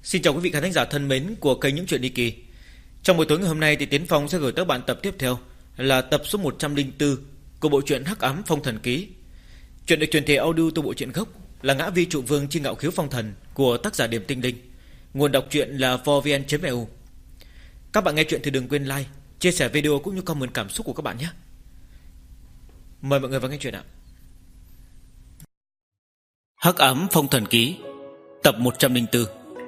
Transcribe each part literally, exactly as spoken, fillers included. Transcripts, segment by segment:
Xin chào quý vị khán thính giả thân mến của kênh Những Chuyện Đi Kỳ. Trong buổi tối ngày hôm nay thì Tiến Phong sẽ gửi tới bạn tập tiếp theo là tập số một trăm lẻ bốn của bộ truyện Hắc Ám Phong Thần Ký. Chuyện được truyền thể audio từ bộ truyện gốc là Ngã Vi Trụ Vương Chi Ngạo Khiếu Phong Thần của tác giả Điểm Tinh Linh. Nguồn đọc truyện là vovn chấm e u. Các bạn nghe chuyện thì đừng quên like, chia sẻ video cũng như comment cảm xúc của các bạn nhé. Mời mọi người vào nghe chuyện ạ. Hắc Ám Phong Thần Ký tập một trăm lẻ bốn.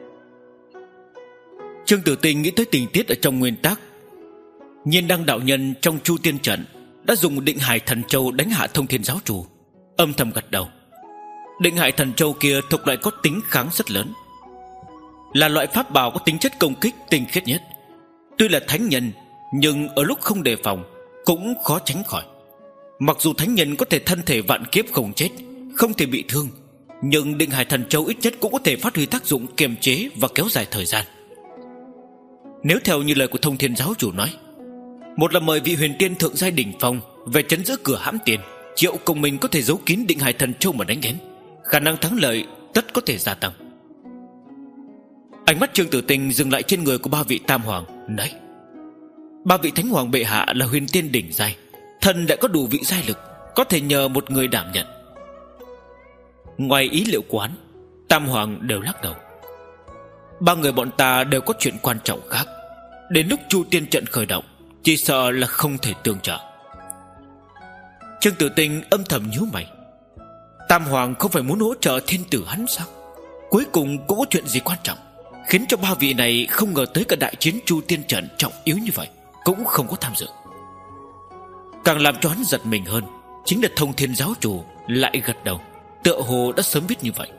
Trương Tử Tinh nghĩ tới tình tiết ở trong nguyên tác. Nhiên Đăng đạo nhân trong Chu Tiên trận đã dùng Định Hải Thần Châu đánh hạ Thông Thiên giáo chủ, âm thầm gật đầu. Định Hải Thần Châu kia thuộc loại có tính kháng rất lớn, là loại pháp bảo có tính chất công kích tinh khiết nhất. Tuy là thánh nhân, nhưng ở lúc không đề phòng cũng khó tránh khỏi. Mặc dù thánh nhân có thể thân thể vạn kiếp không chết, không thể bị thương, nhưng Định Hải Thần Châu ít nhất cũng có thể phát huy tác dụng kiềm chế và kéo dài thời gian. Nếu theo như lời của Thông Thiên giáo chủ nói, một là mời vị huyền tiên thượng giai đỉnh phong về trấn giữ cửa hãm tiền, triệu cùng mình có thể giấu kín Định Hải Thần Châu mà đánh lén, khả năng thắng lợi tất có thể gia tăng. Ánh mắt Trương Tử Tinh dừng lại trên người của ba vị tam hoàng, nói: ba vị thánh hoàng bệ hạ là huyền tiên đỉnh giai, thần đã có đủ vị giai lực, có thể nhờ một người đảm nhận. Ngoài ý liệu của hắn, tam hoàng đều lắc đầu. Ba người bọn ta đều có chuyện quan trọng khác, đến lúc Chu Tiên trận khởi động chỉ sợ là không thể tương trợ. Trương Tử Tinh âm thầm nhíu mày. Tam hoàng không phải muốn hỗ trợ thiên tử hắn sao? Cuối cùng cũng có chuyện gì quan trọng, khiến cho ba vị này không ngờ tới cả đại chiến Chu Tiên trận trọng yếu như vậy cũng không có tham dự. Càng làm cho hắn giật mình hơn chính là Thông Thiên giáo chủ lại gật đầu, tựa hồ đã sớm biết như vậy.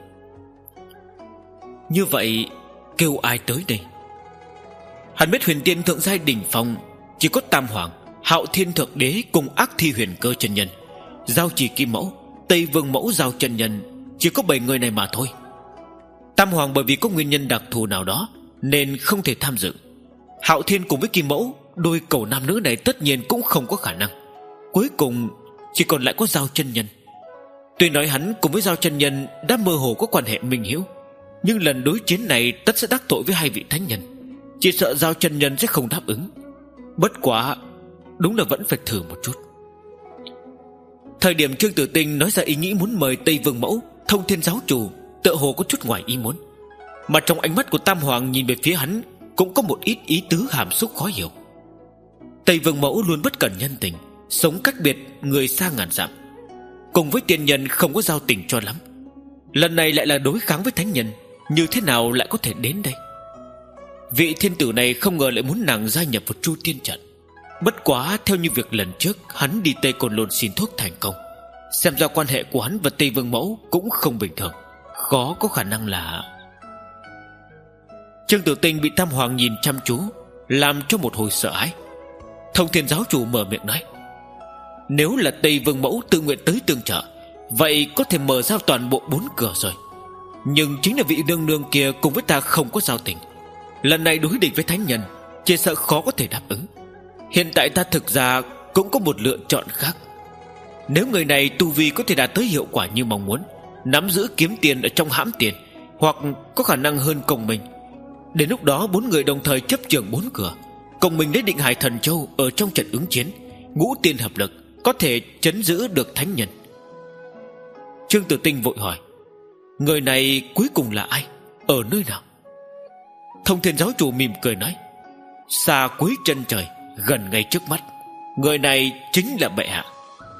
Như vậy kêu ai tới đây? Hắn biết huyền tiên thượng giai đỉnh phong chỉ có tam hoàng, Hạo Thiên thượng đế cùng Ác Thi huyền cơ chân nhân, Giao Chỉ Kim mẫu, Tây Vương mẫu Giao chân nhân, chỉ có bảy người này mà thôi. Tam hoàng bởi vì có nguyên nhân đặc thù nào đó nên không thể tham dự. Hạo Thiên cùng với Kim mẫu, đôi cầu nam nữ này tất nhiên cũng không có khả năng. Cuối cùng chỉ còn lại có Giao chân nhân. Tuy nói hắn cùng với Giao chân nhân đã mơ hồ có quan hệ minh hiếu, nhưng lần đối chiến này tất sẽ đắc tội với hai vị thánh nhân, chỉ sợ Giao chân nhân sẽ không đáp ứng. Bất quá đúng là vẫn phải thử một chút. Thời điểm Trương Tử Tinh nói ra ý nghĩ muốn mời Tây Vương mẫu, Thông Thiên giáo chủ, tựa hồ có chút ngoài ý muốn, mà trong ánh mắt của tam hoàng nhìn về phía hắn cũng có một ít ý tứ hàm xúc khó hiểu. Tây Vương mẫu luôn bất cẩn nhân tình, sống cách biệt người xa ngàn dặm, cùng với tiên nhân không có giao tình cho lắm. Lần này lại là đối kháng với thánh nhân, như thế nào lại có thể đến đây? Vị thiên tử này không ngờ lại muốn nàng gia nhập vào Chu Tiên trận. Bất quá theo như việc lần trước hắn đi Tây Côn Lôn xin thuốc thành công, xem ra quan hệ của hắn và Tây Vương mẫu cũng không bình thường, khó có khả năng là... Trương Tử Tinh bị tam hoàng nhìn chăm chú, làm cho một hồi sợ hãi. Thông Thiên giáo chủ mở miệng nói: nếu là Tây Vương mẫu tự nguyện tới tương trợ, vậy có thể mở ra toàn bộ bốn cửa rồi. Nhưng chính là vị nương nương kia cùng với ta không có giao tình, lần này đối địch với thánh nhân, chỉ sợ khó có thể đáp ứng. Hiện tại ta thực ra cũng có một lựa chọn khác. Nếu người này tu vi có thể đạt tới hiệu quả như mong muốn, nắm giữ kiếm tiền ở trong hãm tiền, hoặc có khả năng hơn Công Minh, đến lúc đó bốn người đồng thời chấp trưởng bốn cửa, Công Minh lấy Định Hải Thần Châu ở trong trận ứng chiến, ngũ tiên hợp lực, có thể trấn giữ được thánh nhân. Trương Tử Tinh vội hỏi: người này cuối cùng là ai, ở nơi nào? Thông Thiên giáo chủ mỉm cười nói: xa cuối chân trời, gần ngay trước mắt, người này chính là bệ hạ.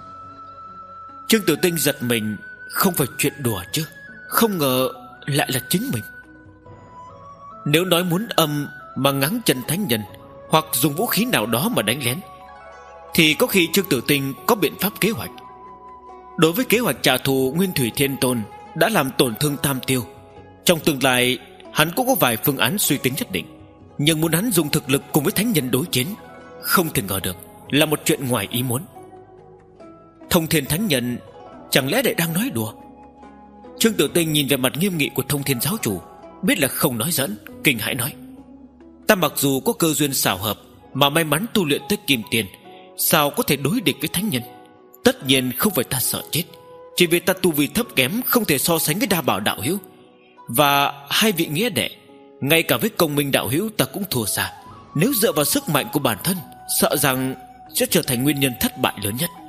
Trương Tử Tinh giật mình, không phải chuyện đùa chứ, không ngờ lại là chính mình. Nếu nói muốn âm mà ngáng chân thánh nhân, hoặc dùng vũ khí nào đó mà đánh lén, thì có khi Trương Tử Tinh có biện pháp kế hoạch. Đối với kế hoạch trả thù Nguyên Thủy Thiên Tôn đã làm tổn thương Tam Tiêu, trong tương lai hắn cũng có vài phương án suy tính nhất định. Nhưng muốn hắn dùng thực lực cùng với thánh nhân đối chiến, không thể ngờ được là một chuyện ngoài ý muốn. Thông Thiên thánh nhân chẳng lẽ lại đang nói đùa? Trương Tử Tinh nhìn về mặt nghiêm nghị của Thông Thiên giáo chủ, biết là không nói giỡn, kinh hãi nói: ta mặc dù có cơ duyên xảo hợp mà may mắn tu luyện tới kim tiền, sao có thể đối địch với thánh nhân? Tất nhiên không phải ta sợ chết, chỉ vì ta tu vi thấp kém, không thể so sánh với đa bảo đạo hữu. Và hai vị nghĩa đệ, Ngay cả với công minh đạo hữu ta cũng thua xa. Nếu dựa vào sức mạnh của bản thân, sợ rằng sẽ trở thành nguyên nhân thất bại lớn nhất.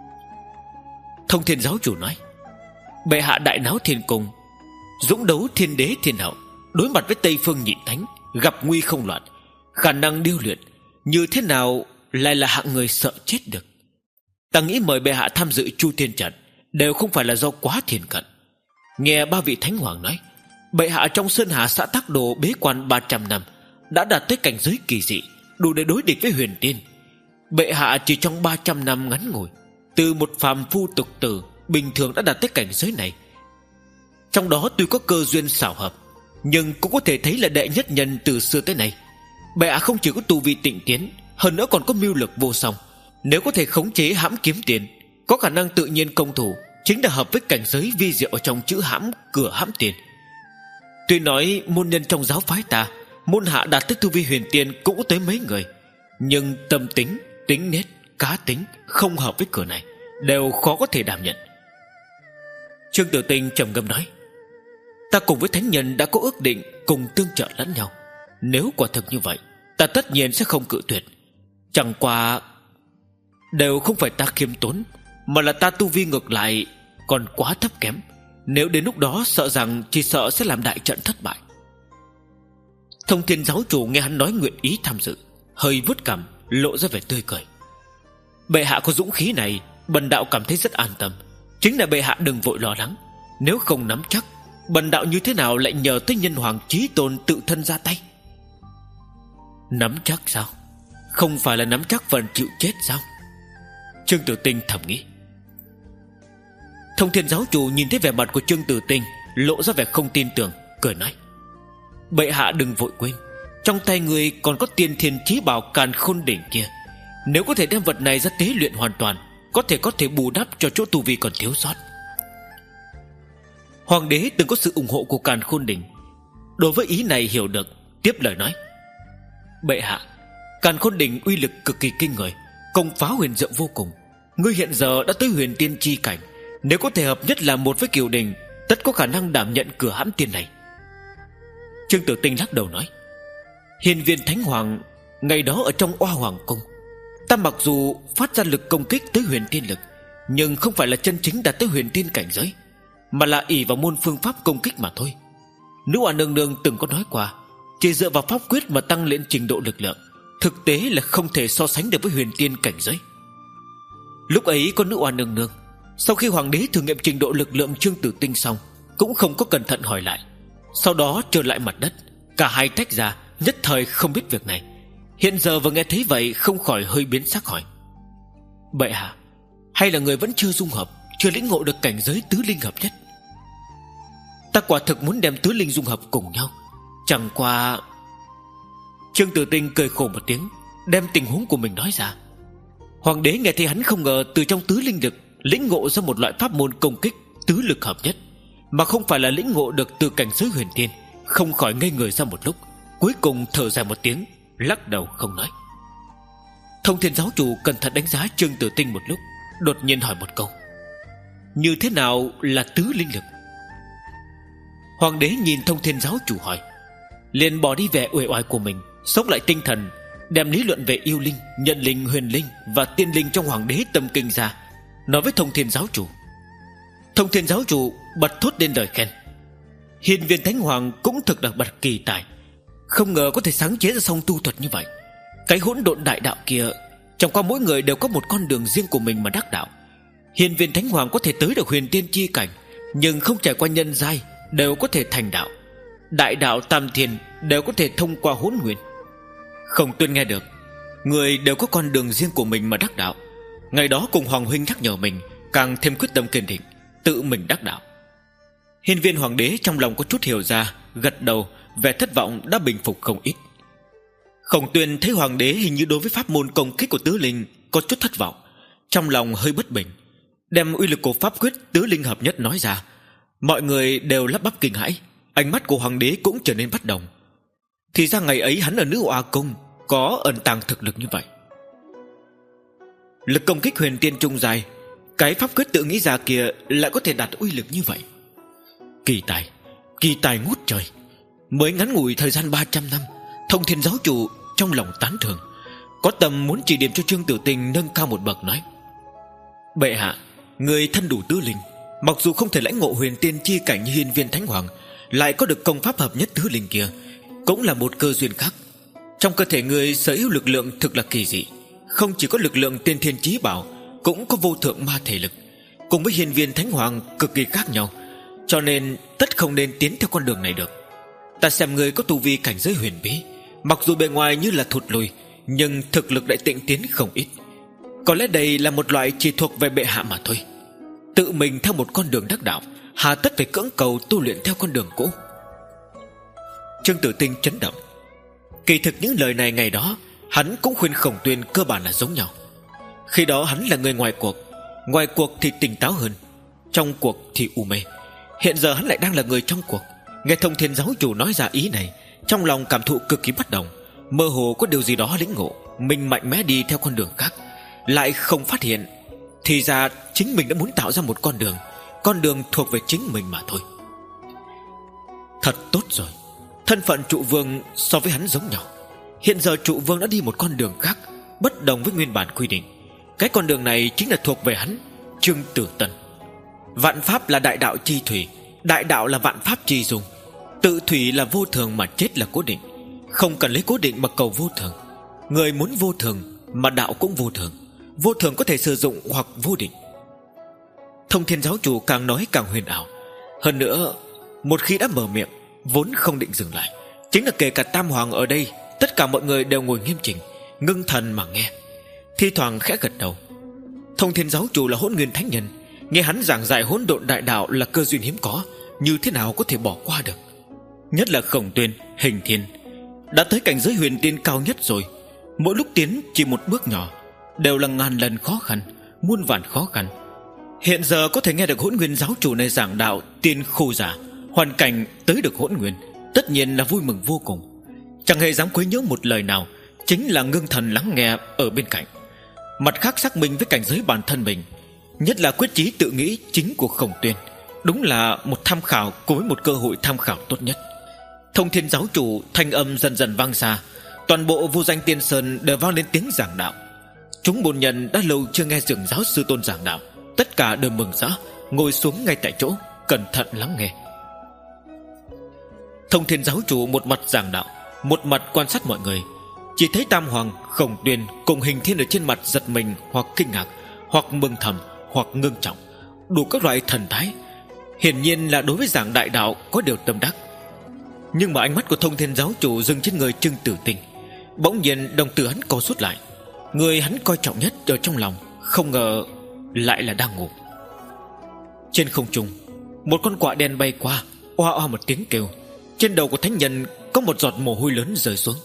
Thông Thiên giáo chủ nói: bệ hạ đại náo thiên cung, dũng đấu thiên đế thiên hậu, đối mặt với Tây Phương nhị thánh, gặp nguy không loạn, khả năng điêu luyện, như thế nào lại là hạng người sợ chết được. Ta nghĩ mời bệ hạ tham dự Chu Thiên trận đều không phải là do quá thiền cận. Nghe ba vị thánh hoàng nói, bệ hạ trong Sơn Hà xã Tắc Đồ bế quan ba trăm năm, đã đạt tới cảnh giới kỳ dị, đủ để đối địch với huyền tiên. Bệ hạ chỉ trong ba trăm năm ngắn ngủi, từ một phàm phu tục tử bình thường đã đạt tới cảnh giới này. Trong đó tuy có cơ duyên xảo hợp, nhưng cũng có thể thấy là đệ nhất nhân từ xưa tới nay. Bệ hạ không chỉ có tu vi tịnh tiến, hơn nữa còn có mưu lực vô song. Nếu có thể khống chế hãm kiếm tiền, có khả năng tự nhiên công thủ, chính là hợp với cảnh giới vi diệu ở trong chữ hãm cửa hãm tiền. Tuy nói môn nhân trong giáo phái ta, môn hạ đạt tới tu vi huyền tiên cũng có tới mấy người, nhưng tâm tính, tính nết, cá tính không hợp với cửa này, đều khó có thể đảm nhận. Trương Tử Tinh trầm ngâm nói: ta cùng với thánh nhân đã có ước định cùng tương trợ lẫn nhau. Nếu quả thực như vậy, ta tất nhiên sẽ không cự tuyệt. Chẳng qua đều không phải ta khiêm tốn, mà là ta tu vi ngược lại còn quá thấp kém. Nếu đến lúc đó sợ rằng chỉ sợ sẽ làm đại trận thất bại. Thông Thiên giáo chủ nghe hắn nói nguyện ý tham dự, hơi vuốt cằm, lộ ra vẻ tươi cười. Bệ hạ có dũng khí này, bần đạo cảm thấy rất an tâm. Chính là bệ hạ đừng vội lo lắng. Nếu không nắm chắc, bần đạo như thế nào lại nhờ tới nhân hoàng chí tôn tự thân ra tay? Nắm chắc sao? Không phải là nắm chắc phần chịu chết sao? Trương Tử Tinh thầm nghĩ. Thông Thiên giáo chủ nhìn thấy vẻ mặt của Trương Tử Tinh, lộ ra vẻ không tin tưởng, cười nói: bệ hạ đừng vội quên, trong tay người còn có tiên thiên chí bảo Càn Khôn đỉnh kia. Nếu có thể đem vật này ra tế luyện hoàn toàn, có thể có thể bù đắp cho chỗ tu vi còn thiếu sót. Hoàng đế từng có sự ủng hộ của Càn Khôn đỉnh, đối với ý này hiểu được, tiếp lời nói: bệ hạ, Càn Khôn đỉnh uy lực cực kỳ kinh người, công phá huyền diệu vô cùng. Ngươi hiện giờ đã tới huyền tiên chi cảnh, nếu có thể hợp nhất là một với Kiều Đình, tất có khả năng đảm nhận cửa hãm tiên này. Trương Tử Tinh lắc đầu nói: Hiên Viên Thánh Hoàng ngày đó ở trong Oa Hoàng Cung, ta mặc dù phát ra lực công kích tới huyền tiên lực, nhưng không phải là chân chính đạt tới huyền tiên cảnh giới, mà là ỷ vào môn phương pháp công kích mà thôi. Nữ Oa Nương Nương từng có nói qua, chỉ dựa vào pháp quyết mà tăng lên trình độ lực lượng, thực tế là không thể so sánh được với huyền tiên cảnh giới. Lúc ấy có Nữ Oa Nương Nương, sau khi hoàng đế thử nghiệm trình độ lực lượng Trương Tử Tinh xong, cũng không có cẩn thận hỏi lại, sau đó trở lại mặt đất. Cả hai tách ra, nhất thời không biết việc này. Hiện giờ vừa nghe thấy vậy, không khỏi hơi biến sắc hỏi: bệ hạ, hay là người vẫn chưa dung hợp, chưa lĩnh ngộ được cảnh giới tứ linh hợp nhất? Ta quả thực muốn đem tứ linh dung hợp cùng nhau, chẳng qua... Trương Tử Tinh cười khổ một tiếng, đem tình huống của mình nói ra. Hoàng đế nghe thấy hắn không ngờ từ trong tứ linh lực lĩnh ngộ ra một loại pháp môn công kích tứ lực hợp nhất, mà không phải là lĩnh ngộ được từ cảnh giới huyền tiên, không khỏi ngây người ra một lúc, cuối cùng thở dài một tiếng, lắc đầu không nói. Thông Thiên giáo chủ cẩn thận đánh giá Trương Tử Tinh một lúc, đột nhiên hỏi một câu: như thế nào là tứ linh lực? Hoàng đế nhìn Thông Thiên giáo chủ hỏi, liền bỏ đi vẻ uể oải của mình, xốc lại tinh thần, đem lý luận về yêu linh, nhận linh, huyền linh và tiên linh trong Hoàng đế tâm kinh ra, nói với Thông Thiên giáo chủ. Thông Thiên giáo chủ bật thốt lên lời khen: Hiên Viên Thánh Hoàng cũng thực là bậc kỳ tài, không ngờ có thể sáng chế ra song tu thuật như vậy. Cái hỗn độn đại đạo kia, chẳng qua mỗi người đều có một con đường riêng của mình mà đắc đạo. Hiên Viên Thánh Hoàng có thể tới được huyền tiên chi cảnh, nhưng không trải qua nhân giai đều có thể thành đạo. Đại đạo tam thiên đều có thể thông qua hỗn nguyên. Không Tuyên nghe được, người đều có con đường riêng của mình mà đắc đạo. Ngày đó cùng Hoàng huynh nhắc nhở mình, càng thêm quyết tâm kiên định, tự mình đắc đạo. Hiên Viên Hoàng đế trong lòng có chút hiểu ra, gật đầu, vẻ thất vọng đã bình phục không ít. Khổng Tuyên thấy Hoàng đế hình như đối với pháp môn công kích của tứ linh có chút thất vọng, trong lòng hơi bất bình, đem uy lực của pháp quyết tứ linh hợp nhất nói ra. Mọi người đều lắp bắp kinh hãi, ánh mắt của Hoàng đế cũng trở nên bất đồng. Thì ra ngày ấy hắn ở Nữ Oa Cung có ẩn tàng thực lực như vậy. Lực công kích huyền tiên trung dài, cái pháp quyết tự nghĩ ra kia lại có thể đạt uy lực như vậy. Kỳ tài, kỳ tài ngút trời. Mới ngắn ngủi thời gian ba trăm năm, Thông Thiên giáo chủ trong lòng tán thưởng, có tâm muốn chỉ điểm cho Trương Tử Tinh nâng cao một bậc, nói: bệ hạ, người thân đủ tứ linh, mặc dù không thể lãnh ngộ huyền tiên chi cảnh như Hiên Viên Thánh Hoàng, lại có được công pháp hợp nhất tứ linh kia, cũng là một cơ duyên khác. Trong cơ thể người sở hữu lực lượng thực là kỳ dị, không chỉ có lực lượng tiên thiên chí bảo, cũng có vô thượng ma thể lực, cùng với Hiên Viên Thánh Hoàng cực kỳ khác nhau, cho nên tất không nên tiến theo con đường này được. Ta xem người có tu vi cảnh giới huyền bí, mặc dù bề ngoài như là thụt lùi, nhưng thực lực đại tịnh tiến không ít. Có lẽ đây là một loại chỉ thuộc về bệ hạ mà thôi. Tự mình theo một con đường đắc đạo, hà tất phải cưỡng cầu tu luyện theo con đường cũ. Trương Tử Tinh chấn động. Kỳ thực những lời này ngày đó hắn cũng khuyên Khổng Tuyên cơ bản là giống nhau. Khi đó hắn là người ngoài cuộc, ngoài cuộc thì tỉnh táo hơn, trong cuộc thì u mê. Hiện giờ hắn lại đang là người trong cuộc, nghe Thông Thiên giáo chủ nói ra ý này, trong lòng cảm thụ cực kỳ bất đồng, mơ hồ có điều gì đó lĩnh ngộ. Mình mạnh mẽ đi theo con đường khác, lại không phát hiện, thì ra chính mình đã muốn tạo ra một con đường, con đường thuộc về chính mình mà thôi. Thật tốt rồi, thân phận trụ vương so với hắn giống nhau. Hiện giờ trụ vương đã đi một con đường khác, bất đồng với nguyên bản quy định. Cái con đường này chính là thuộc về hắn, Trương Tử Tân. Vạn pháp là đại đạo chi thủy, đại đạo là vạn pháp chi dùng. Tự thủy là vô thường mà chết là cố định, không cần lấy cố định mà cầu vô thường. Người muốn vô thường mà đạo cũng vô thường, vô thường có thể sử dụng hoặc vô định. Thông Thiên giáo chủ càng nói càng huyền ảo. Hơn nữa, một khi đã mở miệng, vốn không định dừng lại. Chính là kể cả Tam Hoàng ở đây, tất cả mọi người đều ngồi nghiêm chỉnh, ngưng thần mà nghe, thi thoảng khẽ gật đầu. Thông Thiên giáo chủ là Hỗn Nguyên Thánh Nhân, nghe hắn giảng giải hỗn độn đại đạo là cơ duyên hiếm có, như thế nào có thể bỏ qua được. Nhất là Khổng Tuyên, Hình Thiên đã tới cảnh giới huyền tiên cao nhất rồi, mỗi lúc tiến chỉ một bước nhỏ, đều là ngàn lần khó khăn, muôn vàn khó khăn. Hiện giờ có thể nghe được Hỗn Nguyên giáo chủ này giảng đạo tiên khô giả, hoàn cảnh tới được Hỗn Nguyên, tất nhiên là vui mừng vô cùng. Chẳng hề dám quấy nhiễu một lời nào, chính là ngưng thần lắng nghe ở bên cạnh. Mặt khác xác minh với cảnh giới bản thân mình, nhất là quyết chí tự nghĩ chính của Khổng Tuyên, đúng là một tham khảo cùng với một cơ hội tham khảo tốt nhất. Thông Thiên giáo chủ thanh âm dần dần vang xa, toàn bộ Vô Danh Tiên Sơn đều vang lên tiếng giảng đạo. Chúng bổn nhân đã lâu chưa nghe dường giáo sư tôn giảng đạo, tất cả đều mừng rỡ, ngồi xuống ngay tại chỗ, cẩn thận lắng nghe. Thông Thiên giáo chủ một mặt giảng đạo, một mặt quan sát mọi người. Chỉ thấy Tam Hoàng, Khổng Tuyên cùng Hình Thiên ở trên mặt giật mình hoặc kinh ngạc, hoặc mừng thầm, hoặc ngưng trọng, đủ các loại thần thái. Hiển nhiên là đối với giảng đại đạo có điều tâm đắc. Nhưng mà ánh mắt của Thông Thiên giáo chủ dừng trên người Trương Tử Tinh. Bỗng nhiên đồng tử hắn co rút lại. Người hắn coi trọng nhất ở trong lòng, không ngờ lại là đang ngủ. Trên không trung, một con quạ đen bay qua, oa oa một tiếng kêu. Trên đầu của thánh nhân có một giọt mồ hôi lớn rơi xuống.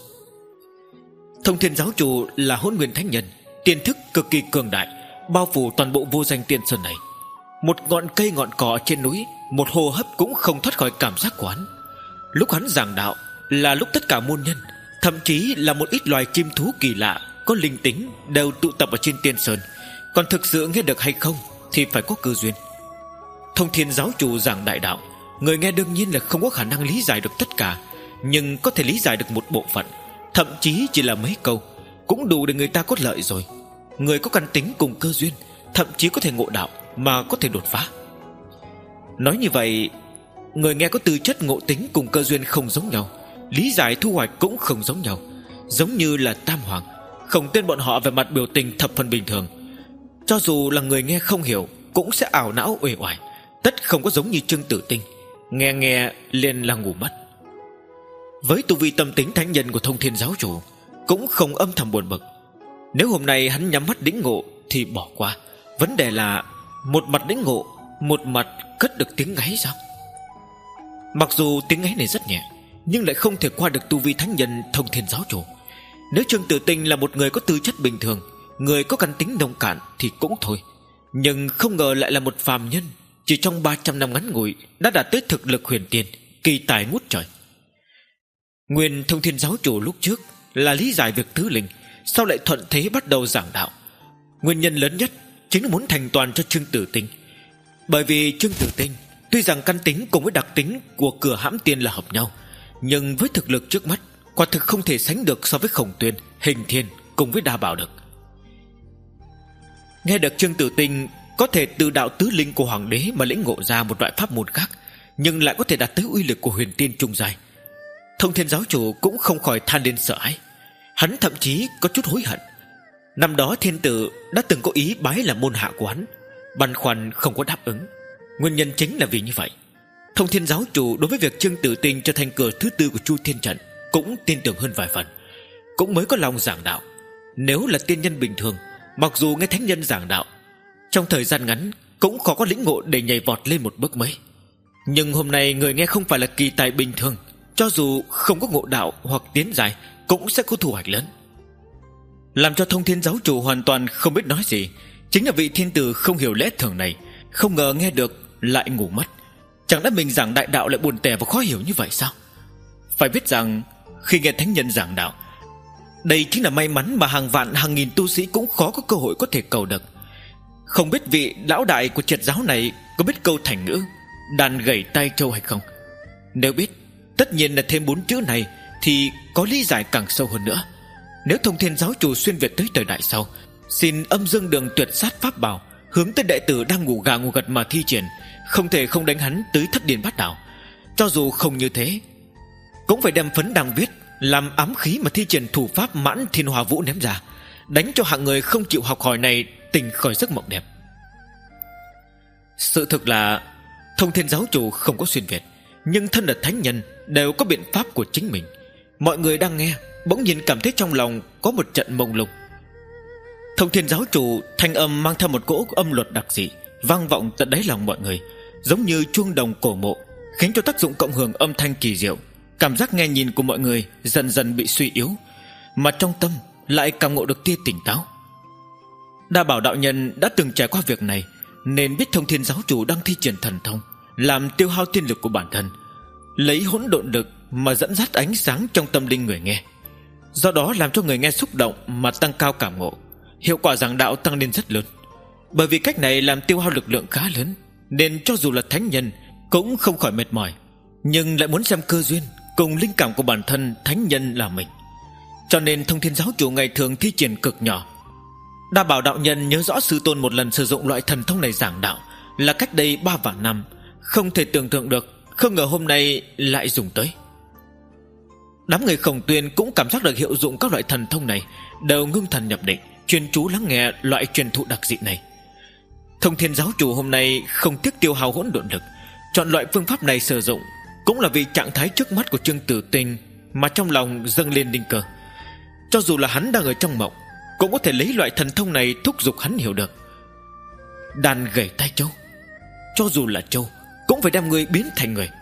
Thông Thiên giáo chủ là Hỗn Nguyên Thánh Nhân, tiên thức cực kỳ cường đại, bao phủ toàn bộ Vô Danh Tiên Sơn này. Một ngọn cây ngọn cỏ trên núi, một hô hấp cũng không thoát khỏi cảm giác của hắn. Lúc hắn giảng đạo là lúc tất cả môn nhân, thậm chí là một ít loài chim thú kỳ lạ có linh tính đều tụ tập ở trên Tiên Sơn. Còn thực sự nghe được hay không thì phải có cơ duyên. Thông Thiên giáo chủ giảng đại đạo, người nghe đương nhiên là không có khả năng lý giải được tất cả, nhưng có thể lý giải được một bộ phận, thậm chí chỉ là mấy câu, cũng đủ để người ta có lợi rồi. Người có căn tính cùng cơ duyên, thậm chí có thể ngộ đạo mà có thể đột phá. Nói như vậy, người nghe có tư chất ngộ tính cùng cơ duyên không giống nhau, lý giải thu hoạch cũng không giống nhau. Giống như là Tam Hoàng, Khổng Tuyên bọn họ về mặt biểu tình thập phần bình thường, cho dù là người nghe không hiểu cũng sẽ ảo não uể oải, tất không có giống như Trương Tử Tinh, nghe nghe liền là ngủ mất. Với tu vi tâm tính thánh nhân của Thông Thiên giáo chủ, cũng không âm thầm buồn bực. Nếu hôm nay hắn nhắm mắt đĩnh ngộ thì bỏ qua. Vấn đề là một mặt đĩnh ngộ, một mặt cất được tiếng ngáy sao? Mặc dù tiếng ngáy này rất nhẹ, nhưng lại không thể qua được tu vi thánh nhân Thông Thiên giáo chủ. Nếu Trương Tử Tinh là một người có tư chất bình thường, người có căn tính nông cạn thì cũng thôi, nhưng không ngờ lại là một phàm nhân, chỉ trong ba trăm năm ngắn ngủi đã đạt tới thực lực huyền tiên, kỳ tài ngút trời. Nguyên Thông Thiên giáo chủ lúc trước là lý giải việc tứ linh, sau lại thuận thế bắt đầu giảng đạo. Nguyên nhân lớn nhất chính là muốn thành toàn cho Trương Tử Tinh. Bởi vì Trương Tử Tinh tuy rằng căn tính cùng với đặc tính của Cửa Hãm Tiên là hợp nhau, nhưng với thực lực trước mắt, quả thực không thể sánh được so với Khổng Tuyên, Hình Thiên cùng với Đa Bảo được. Nghe được Trương Tử Tinh có thể từ đạo tứ linh của Hoàng đế mà lĩnh ngộ ra một loại pháp môn khác, nhưng lại có thể đạt tới uy lực của huyền tiên trung giai, Thông Thiên giáo chủ cũng không khỏi than lên sợ hãi. Hắn thậm chí có chút hối hận. Năm đó thiên tử đã từng có ý bái làm môn hạ của hắn, băn khoăn không có đáp ứng. Nguyên nhân chính là vì như vậy. Thông Thiên giáo chủ đối với việc Trương Tử Tinh trở thành cửa thứ tư của Chu Thiên Trận cũng tin tưởng hơn vài phần, cũng mới có lòng giảng đạo. Nếu là tiên nhân bình thường, mặc dù nghe thánh nhân giảng đạo, trong thời gian ngắn cũng khó có lĩnh ngộ để nhảy vọt lên một bước mới. Nhưng hôm nay người nghe không phải là kỳ tài bình thường, cho dù không có ngộ đạo hoặc tiến dài cũng sẽ có thu hoạch lớn. Làm cho Thông Thiên giáo chủ hoàn toàn không biết nói gì chính là vị thiên tử không hiểu lẽ thường này. Không ngờ nghe được lại ngủ mất. Chẳng lẽ mình giảng đại đạo lại buồn tẻ và khó hiểu như vậy sao? Phải biết rằng khi nghe thánh nhân giảng đạo, đây chính là may mắn mà hàng vạn hàng nghìn tu sĩ cũng khó có cơ hội có thể cầu được. Không biết vị lão đại của triệt giáo này có biết câu thành ngữ đàn gẩy tai trâu hay không? Nếu biết, tất nhiên là thêm bốn chữ này thì có lý giải càng sâu hơn nữa. Nếu Thông Thiên giáo chủ xuyên việt tới thời đại sau, xin âm dương đường tuyệt sát pháp bảo hướng tới đệ tử đang ngủ gà ngủ gật mà thi triển, không thể không đánh hắn tới thất điên bát đảo. Cho dù không như thế, cũng phải đem phấn đang viết làm ám khí mà thi triển thủ pháp Mãn Thiên Hòa Vũ ném ra, đánh cho hạng người không chịu học hỏi này tỉnh khởi giấc mộng đẹp. Sự thực là Thông Thiên giáo chủ không có xuyên việt, nhưng thân là thánh nhân đều có biện pháp của chính mình. Mọi người đang nghe bỗng nhiên cảm thấy trong lòng có một trận mông lung. Thông Thiên giáo chủ thanh âm mang theo một cỗ âm luật đặc dị vang vọng tận đáy lòng mọi người, giống như chuông đồng cổ mộ, khiến cho tác dụng cộng hưởng âm thanh kỳ diệu. Cảm giác nghe nhìn của mọi người dần dần bị suy yếu, mà trong tâm lại cảm ngộ được tia tỉnh táo. Đa Bảo đạo nhân đã từng trải qua việc này, nên biết Thông Thiên giáo chủ đang thi triển thần thông, làm tiêu hao tiên lực của bản thân, lấy hỗn độn lực mà dẫn dắt ánh sáng trong tâm linh người nghe, do đó làm cho người nghe xúc động mà tăng cao cảm ngộ, hiệu quả giảng đạo tăng lên rất lớn. Bởi vì cách này làm tiêu hao lực lượng khá lớn, nên cho dù là thánh nhân cũng không khỏi mệt mỏi, nhưng lại muốn xem cơ duyên cùng linh cảm của bản thân thánh nhân là mình. Cho nên Thông Thiên giáo chủ ngày thường thi triển cực nhỏ. Đa Bảo đạo nhân nhớ rõ sư tôn một lần sử dụng loại thần thông này giảng đạo là cách đây ba vạn năm, không thể tưởng tượng được, không ngờ hôm nay lại dùng tới. Đám người Khổng Tuyên cũng cảm giác được hiệu dụng các loại thần thông này, đều ngưng thần nhập định, chuyên chú lắng nghe loại truyền thụ đặc dị này. Thông Thiên giáo chủ hôm nay không tiếc tiêu hao hỗn độn lực, chọn loại phương pháp này sử dụng, cũng là vì trạng thái trước mắt của Trương Tử Tinh mà trong lòng dâng lên linh cơ. Cho dù là hắn đang ở trong mộng, cũng có thể lấy loại thần thông này thúc giục hắn hiểu được. Đàn gẩy tai trâu, cho dù là trâu cũng phải đem người biến thành người.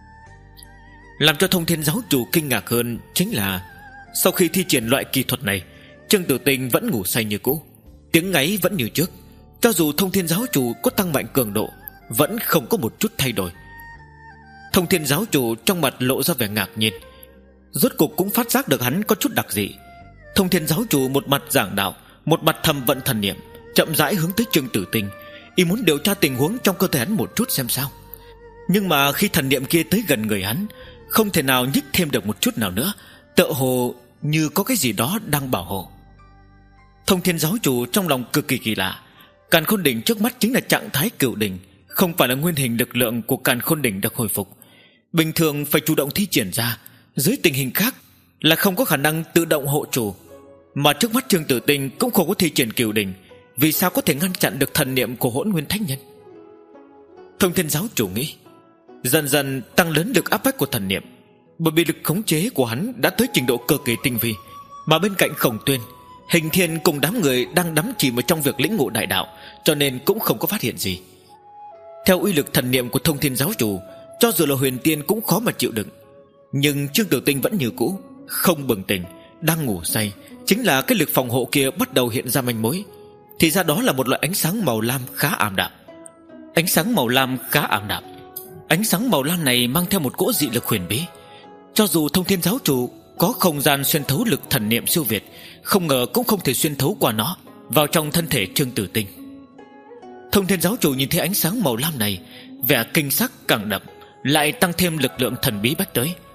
Làm cho Thông Thiên giáo chủ kinh ngạc hơn chính là sau khi thi triển loại kỳ thuật này, Trương Tử Tinh vẫn ngủ say như cũ, tiếng ngáy vẫn như trước. Cho dù Thông Thiên giáo chủ có tăng mạnh cường độ, vẫn không có một chút thay đổi. Thông Thiên giáo chủ trong mặt lộ ra vẻ ngạc nhiên, rốt cục cũng phát giác được hắn có chút đặc dị. Thông Thiên giáo chủ một mặt giảng đạo, một mặt thầm vận thần niệm, chậm rãi hướng tới Trương Tử Tinh, y muốn điều tra tình huống trong cơ thể hắn một chút xem sao. Nhưng mà khi thần niệm kia tới gần người hắn, không thể nào nhích thêm được một chút nào nữa, tựa hồ như có cái gì đó đang bảo hộ. Thông Thiên giáo chủ trong lòng cực kỳ kỳ lạ. Càn Khôn đỉnh trước mắt chính là trạng thái cửu đỉnh, không phải là nguyên hình lực lượng của Càn Khôn đỉnh được hồi phục. Bình thường phải chủ động thi triển ra, dưới tình hình khác là không có khả năng tự động hộ chủ. Mà trước mắt Trương Tử Tinh cũng không có thi triển cửu đỉnh, vì sao có thể ngăn chặn được thần niệm của Hỗn Nguyên Thánh Nhân? Thông Thiên giáo chủ nghĩ, dần dần tăng lớn lực áp bách của thần niệm, bởi vì lực khống chế của hắn đã tới trình độ cực kỳ tinh vi. Mà bên cạnh Khổng Tuyên, Hình Thiên cùng đám người đang đắm chìm ở trong việc lĩnh ngộ đại đạo, cho nên cũng không có phát hiện gì. Theo uy lực thần niệm của Thông Thiên giáo chủ, cho dù là huyền tiên cũng khó mà chịu đựng. Nhưng Trương Tử Tinh vẫn như cũ, không bừng tỉnh, đang ngủ say. Chính là cái lực phòng hộ kia bắt đầu hiện ra manh mối. Thì ra đó là một loại ánh sáng màu lam khá ảm đạm. Ánh sáng màu lam khá ảm đạm Ánh sáng màu lam này mang theo một cỗ dị lực huyền bí. Cho dù Thông Thiên giáo chủ có không gian xuyên thấu lực thần niệm siêu việt, không ngờ cũng không thể xuyên thấu qua nó vào trong thân thể Trương Tử Tinh. Thông Thiên giáo chủ nhìn thấy ánh sáng màu lam này, vẻ kinh sắc càng đậm, lại tăng thêm lực lượng thần bí bách tới.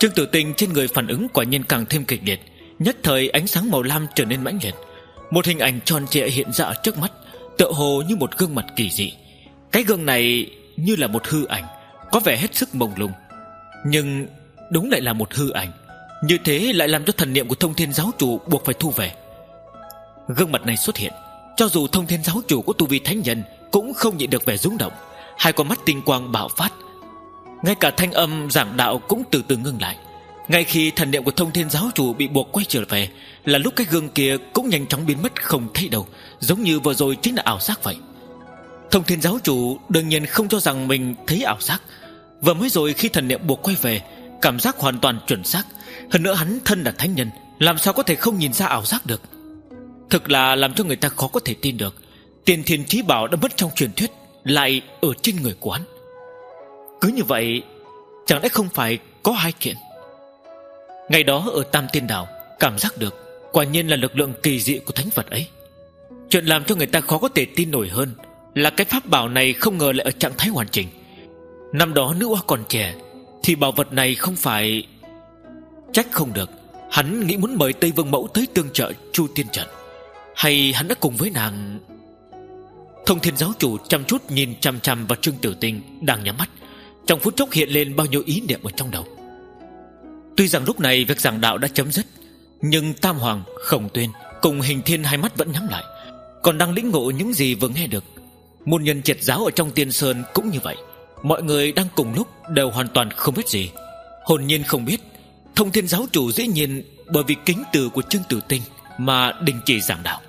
Trương Tử Tinh trên người phản ứng quả nhiên càng thêm kịch liệt. Nhất thời ánh sáng màu lam trở nên mãnh liệt. Một hình ảnh tròn trịa hiện ra ở trước mắt, tựa hồ như một gương mặt kỳ dị. Cái gương này như là một hư ảnh, có vẻ hết sức mông lung, nhưng đúng lại là một hư ảnh. Như thế lại làm cho thần niệm của Thông Thiên giáo chủ buộc phải thu về. Gương mặt này xuất hiện, cho dù Thông Thiên giáo chủ có tu vi thánh nhân cũng không nhịn được vẻ rung động. Hai con mắt tinh quang bạo phát, ngay cả thanh âm giảng đạo cũng từ từ ngưng lại. Ngay khi thần niệm của Thông Thiên giáo chủ bị buộc quay trở về, là lúc cái gương kia cũng nhanh chóng biến mất không thấy đâu, giống như vừa rồi chính là ảo giác vậy. Thông Thiên giáo chủ đương nhiên không cho rằng mình thấy ảo giác. Vừa mới rồi khi thần niệm buộc quay về, cảm giác hoàn toàn chuẩn xác. Hơn nữa hắn thân là thánh nhân, làm sao có thể không nhìn ra ảo giác được. Thực là làm cho người ta khó có thể tin được. Tiên Thiên Chí Bảo đã mất trong truyền thuyết lại ở trên người của hắn. Cứ như vậy, chẳng lẽ không phải có hai kiện? Ngày đó ở Tam Tiên Đảo, cảm giác được quả nhiên là lực lượng kỳ dị của thánh vật ấy. Chuyện làm cho người ta khó có thể tin nổi hơn là cái pháp bảo này không ngờ lại ở trạng thái hoàn chỉnh. Năm đó nữ oa còn trẻ thì bảo vật này không phải... Trách không được, hắn nghĩ muốn mời Tây Vương Mẫu tới tương trợ Chu Tiên Trận. Hay hắn đã cùng với nàng... Thông Thiên giáo chủ chăm chút nhìn chăm chăm vào Trương Tử Tinh đang nhắm mắt. Trong phút chốc hiện lên bao nhiêu ý niệm ở trong đầu. Tuy rằng lúc này việc giảng đạo đã chấm dứt, nhưng Tam Hoàng, Khổng Tuyên cùng Hình Thiên hai mắt vẫn nhắm lại, còn đang lĩnh ngộ những gì vừa nghe được. Môn nhân triệt giáo ở trong Tiên Sơn cũng như vậy. Mọi người đang cùng lúc đều hoàn toàn không biết gì, hồn nhiên không biết Thông Thiên giáo chủ dĩ nhiên bởi vì kính từ của Trương Tử Tinh mà đình chỉ giảng đạo.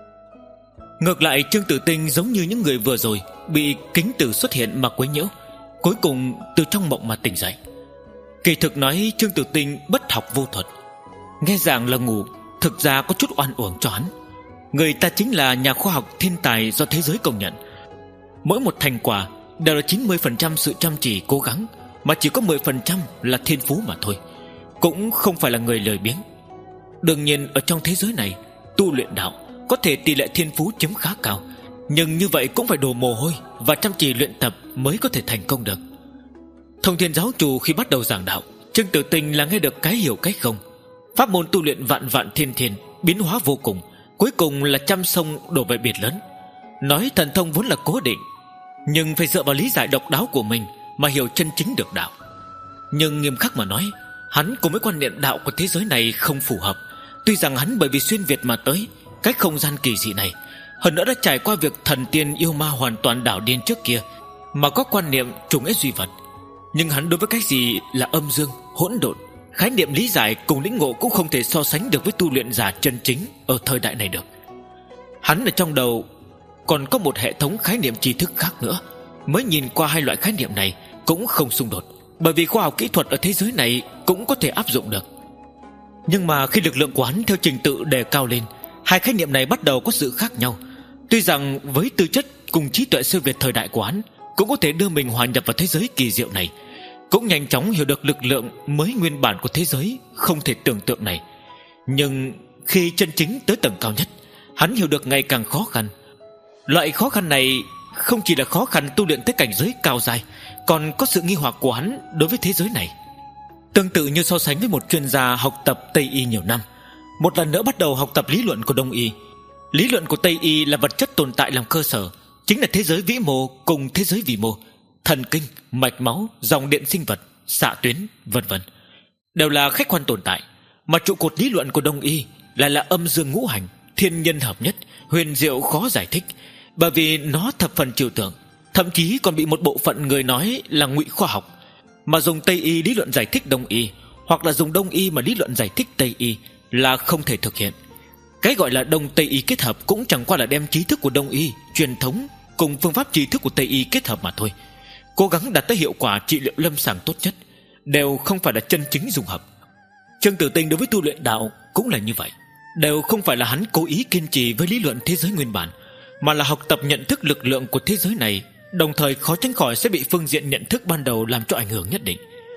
Ngược lại Trương Tử Tinh giống như những người vừa rồi bị kính từ xuất hiện mà quấy nhiễu, cuối cùng từ trong mộng mà tỉnh dậy. Kỳ thực nói Trương Tử Tinh bất học vô thuật, nghe giảng là ngủ, thực ra có chút oan uổng cho hắn. Người ta chính là nhà khoa học thiên tài do thế giới công nhận. Mỗi một thành quả đều là chín mươi phần trăm sự chăm chỉ cố gắng, mà chỉ có mười phần trăm là thiên phú mà thôi. Cũng không phải là người lười biếng. Đương nhiên ở trong thế giới này, tu luyện đạo có thể tỷ lệ thiên phú chiếm khá cao, nhưng như vậy cũng phải đổ mồ hôi và chăm chỉ luyện tập mới có thể thành công được. Thông Thiên giáo chủ khi bắt đầu giảng đạo, Trương Tử Tinh là nghe được cái hiểu cái không. Pháp môn tu luyện vạn vạn thiên thiên, biến hóa vô cùng, cuối cùng là trăm sông đổ về biển lớn. Nói thần thông vốn là cố định, nhưng phải dựa vào lý giải độc đáo của mình mà hiểu chân chính được đạo. Nhưng nghiêm khắc mà nói, hắn cùng với quan niệm đạo của thế giới này không phù hợp. Tuy rằng hắn bởi vì xuyên Việt mà tới cái không gian kỳ dị này, hơn nữa đã trải qua việc thần tiên yêu ma hoàn toàn đảo điên trước kia, mà có quan niệm trùng ế duy vật, nhưng hắn đối với cái gì là âm dương, hỗn độn, khái niệm lý giải cùng lĩnh ngộ cũng không thể so sánh được với tu luyện giả chân chính ở thời đại này được. Hắn ở trong đầu còn có một hệ thống khái niệm tri thức khác nữa, mới nhìn qua hai loại khái niệm này cũng không xung đột, bởi vì khoa học kỹ thuật ở thế giới này cũng có thể áp dụng được. Nhưng mà khi lực lượng của hắn theo trình tự đề cao lên, hai khái niệm này bắt đầu có sự khác nhau. Tuy rằng với tư chất cùng trí tuệ siêu việt thời đại của hắn, cũng có thể đưa mình hòa nhập vào thế giới kỳ diệu này, cũng nhanh chóng hiểu được lực lượng mới nguyên bản của thế giới không thể tưởng tượng này. Nhưng khi chân chính tới tầng cao nhất, hắn hiểu được ngày càng khó khăn. Loại khó khăn này không chỉ là khó khăn tu luyện tới cảnh giới cao dài, còn có sự nghi hoặc của hắn đối với thế giới này. Tương tự như so sánh với một chuyên gia học tập Tây Y nhiều năm, một lần nữa bắt đầu học tập lý luận của Đông Y. Lý luận của Tây Y là vật chất tồn tại làm cơ sở, chính là thế giới vĩ mô cùng thế giới vi mô, thần kinh, mạch máu, dòng điện sinh vật, xạ tuyến, vân vân, đều là khách quan tồn tại. Mà trụ cột lý luận của Đông Y lại là âm dương ngũ hành, thiên nhân hợp nhất, huyền diệu khó giải thích, bởi vì nó thập phần trừu tượng, thậm chí còn bị một bộ phận người nói là ngụy khoa học. Mà dùng Tây Y lý luận giải thích Đông Y, hoặc là dùng Đông Y mà lý luận giải thích Tây Y là không thể thực hiện. Cái gọi là Đông Tây Y kết hợp cũng chẳng qua là đem trí thức của Đông Y truyền thống cùng phương pháp trí thức của Tây Y kết hợp mà thôi, cố gắng đạt tới hiệu quả trị liệu lâm sàng tốt nhất, đều không phải là chân chính dung hợp. Trương Tử Tinh đối với tu luyện đạo cũng là như vậy, đều không phải là hắn cố ý kiên trì với lý luận thế giới nguyên bản, mà là học tập nhận thức lực lượng của thế giới này, đồng thời khó tránh khỏi sẽ bị phương diện nhận thức ban đầu làm cho ảnh hưởng nhất định.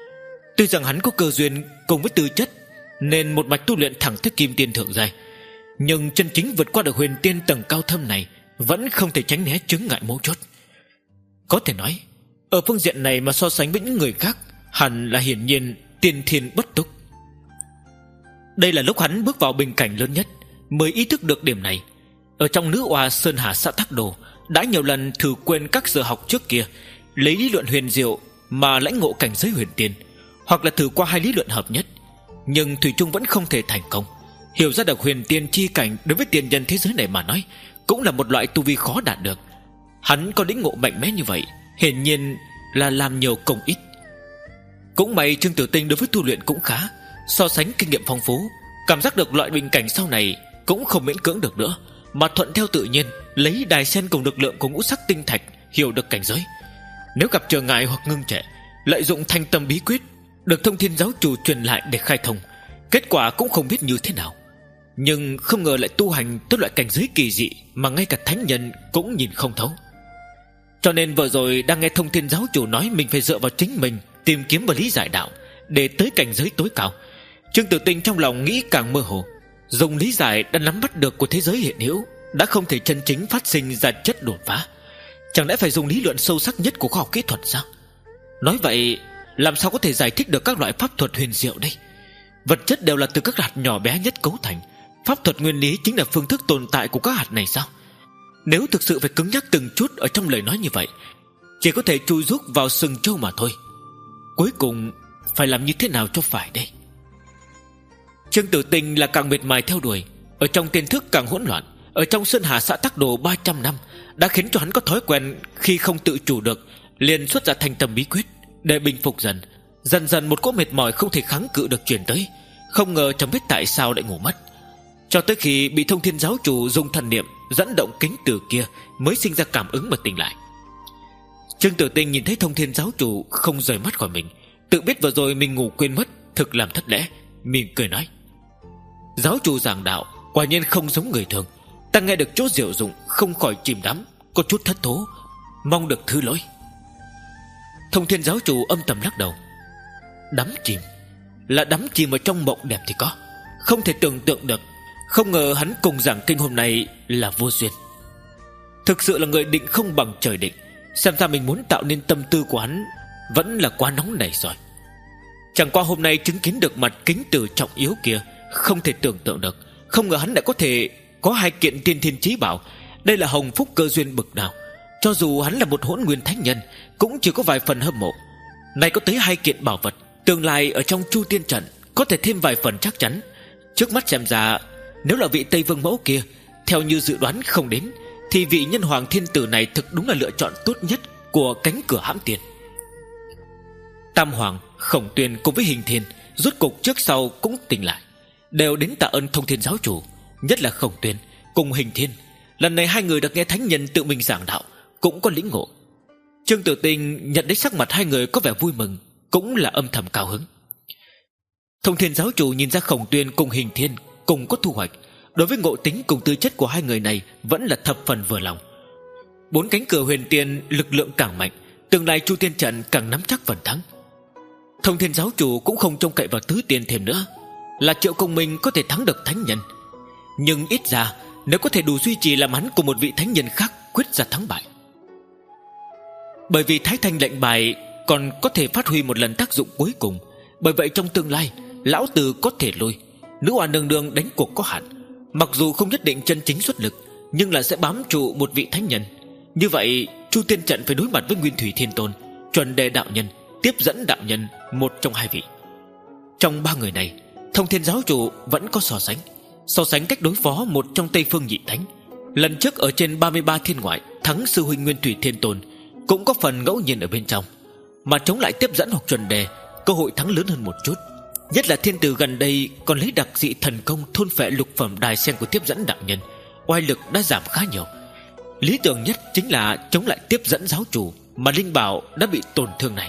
Tuy rằng hắn có cơ duyên cùng với tư chất nên một mạch tu luyện thẳng tới kim tiên thượng giai, nhưng chân chính vượt qua được huyền tiên tầng cao thâm này vẫn không thể tránh né chướng ngại mấu chốt. Có thể nói ở phương diện này mà so sánh với những người khác, hẳn là hiển nhiên tiên thiên bất túc. Đây là lúc hắn bước vào bình cảnh lớn nhất mới ý thức được điểm này. Ở trong nữ oa Sơn Hà xã Tắc Đồ đã nhiều lần thử quên các giờ học trước kia, lấy lý luận huyền diệu mà lãnh ngộ cảnh giới huyền tiên, hoặc là thử qua hai lý luận hợp nhất, nhưng thủy chung vẫn không thể thành công. Hiểu ra được huyền tiên chi cảnh đối với tiền nhân thế giới này mà nói cũng là một loại tu vi khó đạt được. Hắn có lĩnh ngộ mạnh mẽ như vậy, hiển nhiên là làm nhiều công ít. Cũng may Trương Tử Tinh đối với tu luyện cũng khá, so sánh kinh nghiệm phong phú, cảm giác được loại bình cảnh sau này cũng không miễn cưỡng được nữa, mà thuận theo tự nhiên lấy đài sen cùng lực lượng của ngũ sắc tinh thạch hiểu được cảnh giới. Nếu gặp trở ngại hoặc ngưng trệ, lợi dụng thanh tâm bí quyết được Thông Thiên giáo chủ truyền lại để khai thông, kết quả cũng không biết như thế nào. Nhưng không ngờ lại tu hành tới loại cảnh giới kỳ dị mà ngay cả thánh nhân cũng nhìn không thấu. Cho nên vừa rồi đang nghe Thông Thiên giáo chủ nói mình phải dựa vào chính mình tìm kiếm và lý giải đạo để tới cảnh giới tối cao, Trương Tử Tinh trong lòng nghĩ càng mơ hồ. Dùng lý giải đã nắm bắt được của thế giới hiện hữu đã không thể chân chính phát sinh ra chất đột phá, chẳng lẽ phải dùng lý luận sâu sắc nhất của khoa học kỹ thuật sao? Nói vậy làm sao có thể giải thích được các loại pháp thuật huyền diệu đây? Vật chất đều là từ các hạt nhỏ bé nhất cấu thành, pháp thuật nguyên lý chính là phương thức tồn tại của các hạt này sao? Nếu thực sự phải cứng nhắc từng chút ở trong lời nói như vậy, chỉ có thể chui rúc vào sừng trâu mà thôi. Cuối cùng phải làm như thế nào cho phải đây? Trương Tử Tinh là càng miệt mài theo đuổi, ở trong tiên thức càng hỗn loạn. Ở trong Sơn Hà xã Tắc Đồ ba trăm năm đã khiến cho hắn có thói quen khi không tự chủ được liền xuất ra thanh tâm bí quyết để bình phục dần. Dần dần một cỗ mệt mỏi không thể kháng cự được truyền tới. Không ngờ chẳng biết tại sao lại ngủ mất, cho tới khi bị Thông Thiên giáo chủ dùng thần niệm dẫn động kính từ kia mới sinh ra cảm ứng mà tỉnh lại. Trương Tử Tinh nhìn thấy Thông Thiên giáo chủ không rời mắt khỏi mình, tự biết vừa rồi mình ngủ quên mất, thực làm thất lễ, mỉm cười nói: giáo chủ giảng đạo quả nhiên không giống người thường, ta nghe được chỗ diệu dụng không khỏi chìm đắm, có chút thất thố, mong được thứ lỗi. Thông Thiên giáo chủ âm thầm lắc đầu. Đắm chìm là đắm chìm ở trong mộng đẹp thì có, không thể tưởng tượng được. Không ngờ hắn cùng giảng kinh hôm nay là vô duyên. Thực sự là người định không bằng trời định. Xem ra mình muốn tạo nên tâm tư của hắn vẫn là quá nóng nảy rồi. Chẳng qua hôm nay chứng kiến được mặt kính từ trọng yếu kia, không thể tưởng tượng được. Không ngờ hắn đã có thể có hai kiện tiên thiên chí bảo. Đây là hồng phúc cơ duyên bực nào. Cho dù hắn là một hỗn nguyên thánh nhân cũng chỉ có vài phần hâm mộ. Nay có tới hai kiện bảo vật, tương lai ở trong Chu Tiên trận có thể thêm vài phần chắc chắn. Trước mắt xem ra, nếu là vị Tây Vương mẫu kia theo như dự đoán không đến, thì vị nhân hoàng thiên tử này thực đúng là lựa chọn tốt nhất của cánh cửa hãm tiền. Tam Hoàng, Khổng Tuyên cùng với Hình Thiên rốt cục trước sau cũng tỉnh lại, đều đến tạ ơn Thông Thiên giáo chủ. Nhất là Khổng Tuyên cùng Hình Thiên, lần này hai người được nghe thánh nhân tự mình giảng đạo, cũng có lĩnh ngộ. Trương Tử Tinh nhận thấy sắc mặt hai người có vẻ vui mừng, cũng là âm thầm cao hứng. Thông Thiên giáo chủ nhìn ra Khổng Tuyên cùng Hình Thiên cùng có thu hoạch, đối với ngộ tính cùng tư chất của hai người này vẫn là thập phần vừa lòng. Bốn cánh cửa huyền tiên lực lượng càng mạnh, tương lai Chu Tiên trận càng nắm chắc phần thắng. Thông Thiên giáo chủ cũng không trông cậy vào tứ tiên thêm nữa, là Triệu Công Minh có thể thắng được thánh nhân, nhưng ít ra nếu có thể đủ duy trì làm hắn cùng một vị thánh nhân khác quyết ra thắng bại. Bởi vì Thái Thanh lệnh bài còn có thể phát huy một lần tác dụng cuối cùng, bởi vậy trong tương lai lão tử có thể lôi nữ oa nương nương đánh cuộc có hạn, mặc dù không nhất định chân chính xuất lực, nhưng là sẽ bám trụ một vị thánh nhân. Như vậy Chu Tiên trận phải đối mặt với Nguyên Thủy Thiên Tôn, Chuẩn Đề đạo nhân, Tiếp Dẫn đạo nhân, một trong hai vị. Trong ba người này, Thông Thiên giáo chủ vẫn có so sánh, so sánh cách đối phó một trong Tây Phương nhị thánh. Lần trước ở trên ba mươi ba thiên ngoại thắng sư huynh Nguyên Thủy Thiên Tôn cũng có phần ngẫu nhiên ở bên trong, mà chống lại Tiếp Dẫn hoặc Chuẩn Đề cơ hội thắng lớn hơn một chút. Nhất là thiên tử gần đây còn lấy đặc dị thần công thôn phệ lục phẩm đài sen của Tiếp Dẫn đạo nhân, oai lực đã giảm khá nhiều. Lý tưởng nhất chính là chống lại Tiếp Dẫn giáo chủ, mà linh bảo đã bị tổn thương này.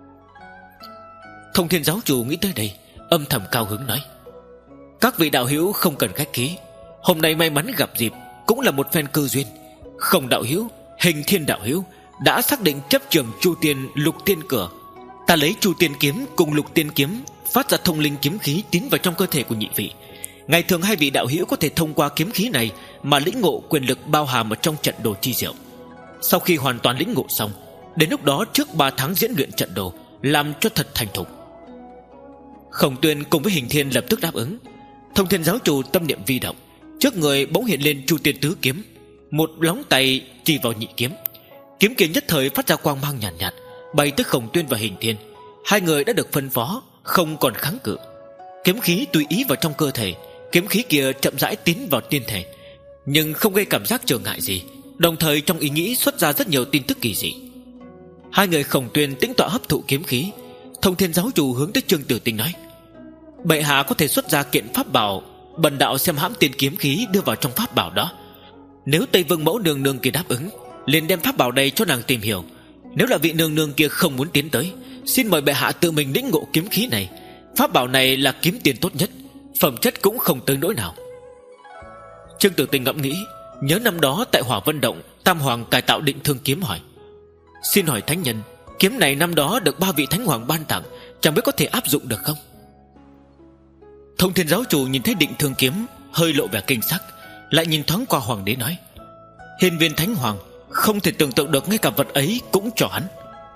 Thông Thiên giáo chủ nghĩ tới đây, âm thầm cao hứng nói: các vị đạo hữu không cần khách khí, hôm nay may mắn gặp dịp, cũng là một phen cơ duyên. Không đạo hữu, Hình Thiên đạo hữu đã xác định chấp trường Chu Tiên lục tiên cửa. Ta lấy Chu Tiên kiếm cùng lục tiên kiếm phát ra thông linh kiếm khí tiến vào trong cơ thể của nhị vị. Ngày thường hai vị đạo hữu có thể thông qua kiếm khí này mà lĩnh ngộ quyền lực bao hàm ở trong trận đồ chi diệu. Sau khi hoàn toàn lĩnh ngộ xong, đến lúc đó trước ba tháng diễn luyện trận đồ, làm cho thật thành thục. Khổng Tuyên cùng với Hình Thiên lập tức đáp ứng. Thông Thiên giáo chủ tâm niệm vi động, trước người bỗng hiện lên Chu Tiên Tứ kiếm, một lóng tay chỉ vào nhị kiếm. Kiếm kia nhất thời phát ra quang mang nhàn nhạt, nhạt, bay tới Khổng Tuyên và Hình Thiên. Hai người đã được phân phó, không còn kháng cự. Kiếm khí tùy ý vào trong cơ thể. Kiếm khí kia chậm rãi tiến vào tiên thể, nhưng không gây cảm giác trở ngại gì, đồng thời trong ý nghĩ xuất ra rất nhiều tin tức kỳ dị. Hai người Khổng Tuyên tĩnh tọa hấp thụ kiếm khí. Thông Thiên giáo chủ hướng tới Trương Tử Tinh nói: bệ hạ có thể xuất ra kiện pháp bảo, bần đạo xem hãm tiên kiếm khí đưa vào trong pháp bảo đó. Nếu Tây Vương mẫu nương nương kia đáp ứng, liền đem pháp bảo này cho nàng tìm hiểu. Nếu là vị nương nương kia không muốn tiến tới, xin mời bệ hạ tự mình lĩnh ngộ kiếm khí này. Pháp bảo này là kiếm tiền tốt nhất, phẩm chất cũng không tới nỗi nào. Trương Tử Tinh ngẫm nghĩ, nhớ năm đó tại Hỏa Vân Động, Tam Hoàng cải tạo Định Thương kiếm hỏi: xin hỏi thánh nhân, kiếm này năm đó được ba vị thánh hoàng ban tặng, chẳng biết có thể áp dụng được không? Thông Thiên giáo chủ nhìn thấy Định Thương kiếm, hơi lộ vẻ kinh sắc, lại nhìn thoáng qua hoàng đế nói: hiên viên thánh hoàng không thể tưởng tượng được ngay cả vật ấy cũng cho hắn.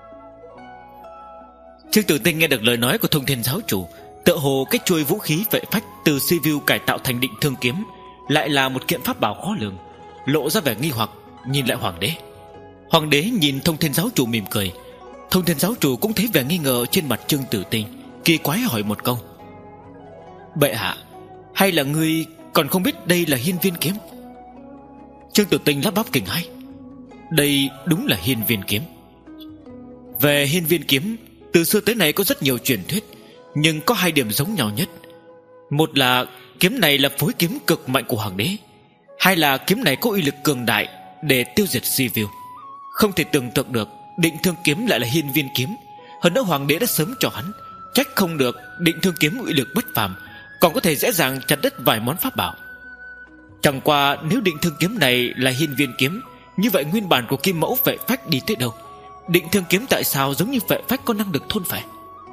Trương Tử Tinh nghe được lời nói của Thông Thiên giáo chủ, tựa hồ cái chuôi vũ khí vệ phách từ Sivu cải tạo thành Định Thương kiếm lại là một kiện pháp bảo khó lường, lộ ra vẻ nghi hoặc, nhìn lại hoàng đế. Hoàng đế nhìn Thông Thiên giáo chủ mỉm cười. Thông Thiên giáo chủ cũng thấy vẻ nghi ngờ trên mặt Trương Tử Tinh, kỳ quái hỏi một câu: bệ hạ, hay là ngươi còn không biết đây là hiên viên kiếm? Trương Tử Tinh lắp bắp kinh hãi: đây đúng là hiên viên kiếm. Về hiên viên kiếm, từ xưa tới nay có rất nhiều truyền thuyết, nhưng có hai điểm giống nhau nhất. Một là kiếm này là phối kiếm cực mạnh của hoàng đế, hai là kiếm này có uy lực cường đại để tiêu diệt Sivu. Không thể tưởng tượng được Định Thương kiếm lại là hiên viên kiếm. Hơn nữa hoàng đế đã sớm cho hắn, trách không được Định Thương kiếm uy lực bất phàm, còn có thể dễ dàng chặt đứt vài món pháp bảo. Chẳng qua nếu Định Thương kiếm này là hiên viên kiếm, như vậy nguyên bản của Kim Mẫu vệ phách đi tới đâu? Định Thương kiếm tại sao giống như vệ phách có năng lực thôn phệ?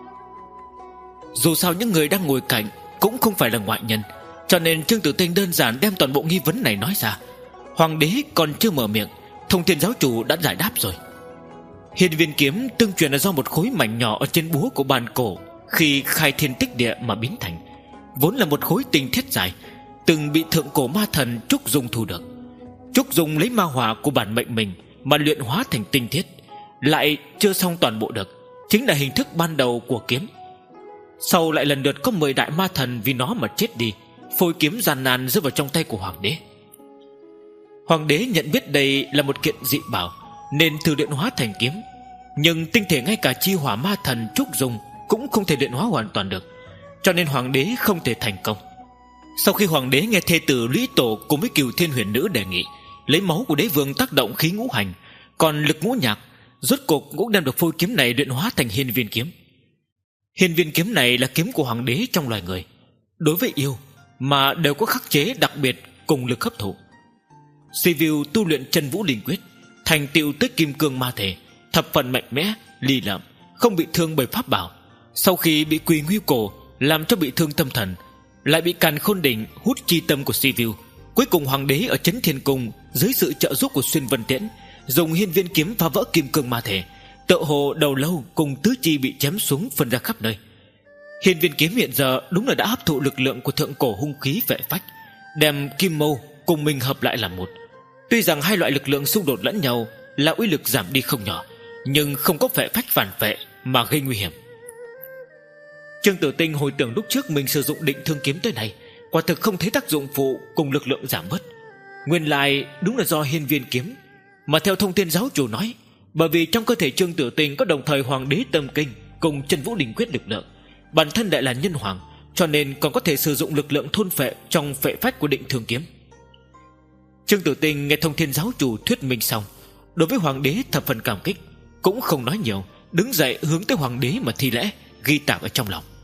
Dù sao những người đang ngồi cạnh cũng không phải là ngoại nhân, cho nên Trương Tử Tinh đơn giản đem toàn bộ nghi vấn này nói ra. Hoàng đế còn chưa mở miệng, Thông Thiên giáo chủ đã giải đáp rồi. Hiên viên kiếm tương truyền là do một khối mảnh nhỏ ở trên búa của bàn cổ khi khai thiên tích địa mà biến thành, vốn là một khối tinh thiết dài, từng bị thượng cổ ma thần Trúc Dung thu được. Trúc Dung lấy ma hỏa của bản mệnh mình mà luyện hóa thành tinh thiết, lại chưa xong toàn bộ được, chính là hình thức ban đầu của kiếm. Sau lại lần lượt có mười đại ma thần vì nó mà chết đi, phôi kiếm gian nan rơi vào trong tay của hoàng đế. Hoàng đế nhận biết đây là một kiện dị bảo, nên thử luyện hóa thành kiếm. Nhưng tinh thể ngay cả chi hỏa ma thần Trúc Dung cũng không thể luyện hóa hoàn toàn được, cho nên hoàng đế không thể thành công. Sau khi hoàng đế nghe thê tử Lũy Tổ cùng với Cửu Thiên Huyền Nữ đề nghị lấy máu của đế vương tác động khí ngũ hành, còn lực ngũ nhạc, rốt cuộc cũng đem được phôi kiếm này luyện hóa thành hiên viên kiếm. Hiên viên kiếm này là kiếm của hoàng đế trong loài người, đối với yêu mà đều có khắc chế đặc biệt cùng lực hấp thụ. Sivu tu luyện chân vũ linh quyết, thành tựu tới kim cương ma thể, thập phần mạnh mẽ, ly lợm, không bị thương bởi pháp bảo. Sau khi bị Quỳ Ngưu Cổ làm cho bị thương tâm thần, lại bị Càn Khôn Đỉnh hút chi tâm của Sivu. Cuối cùng hoàng đế ở Chấn Thiên Cung dưới sự trợ giúp của Xuyên Vân Tiễn dùng hiên viên kiếm phá vỡ kim cương ma thể, tựa hồ đầu lâu cùng tứ chi bị chém xuống phân ra khắp nơi. Hiên viên kiếm hiện giờ đúng là đã hấp thụ lực lượng của thượng cổ hung khí vệ phách, đem kim mâu cùng mình hợp lại làm một. Tuy rằng hai loại lực lượng xung đột lẫn nhau là uy lực giảm đi không nhỏ, nhưng không có vệ phách phản vệ mà gây nguy hiểm. Trương Tử Tinh hồi tưởng lúc trước mình sử dụng Định Thương kiếm tới này, quả thực không thấy tác dụng phụ cùng lực lượng giảm bớt. Nguyên lai đúng là do hiên viên kiếm. Mà theo Thông Thiên giáo chủ nói, bởi vì trong cơ thể Trương Tử Tinh có đồng thời hoàng đế tâm kinh cùng chân vũ linh quyết lực lượng, bản thân lại là nhân hoàng, cho nên còn có thể sử dụng lực lượng thôn phệ trong phệ phách của Định Thương kiếm. Trương Tử Tinh nghe Thông Thiên giáo chủ thuyết minh xong, đối với hoàng đế thập phần cảm kích, cũng không nói nhiều, đứng dậy hướng tới hoàng đế mà thi lễ, ghi tạc ở trong lòng.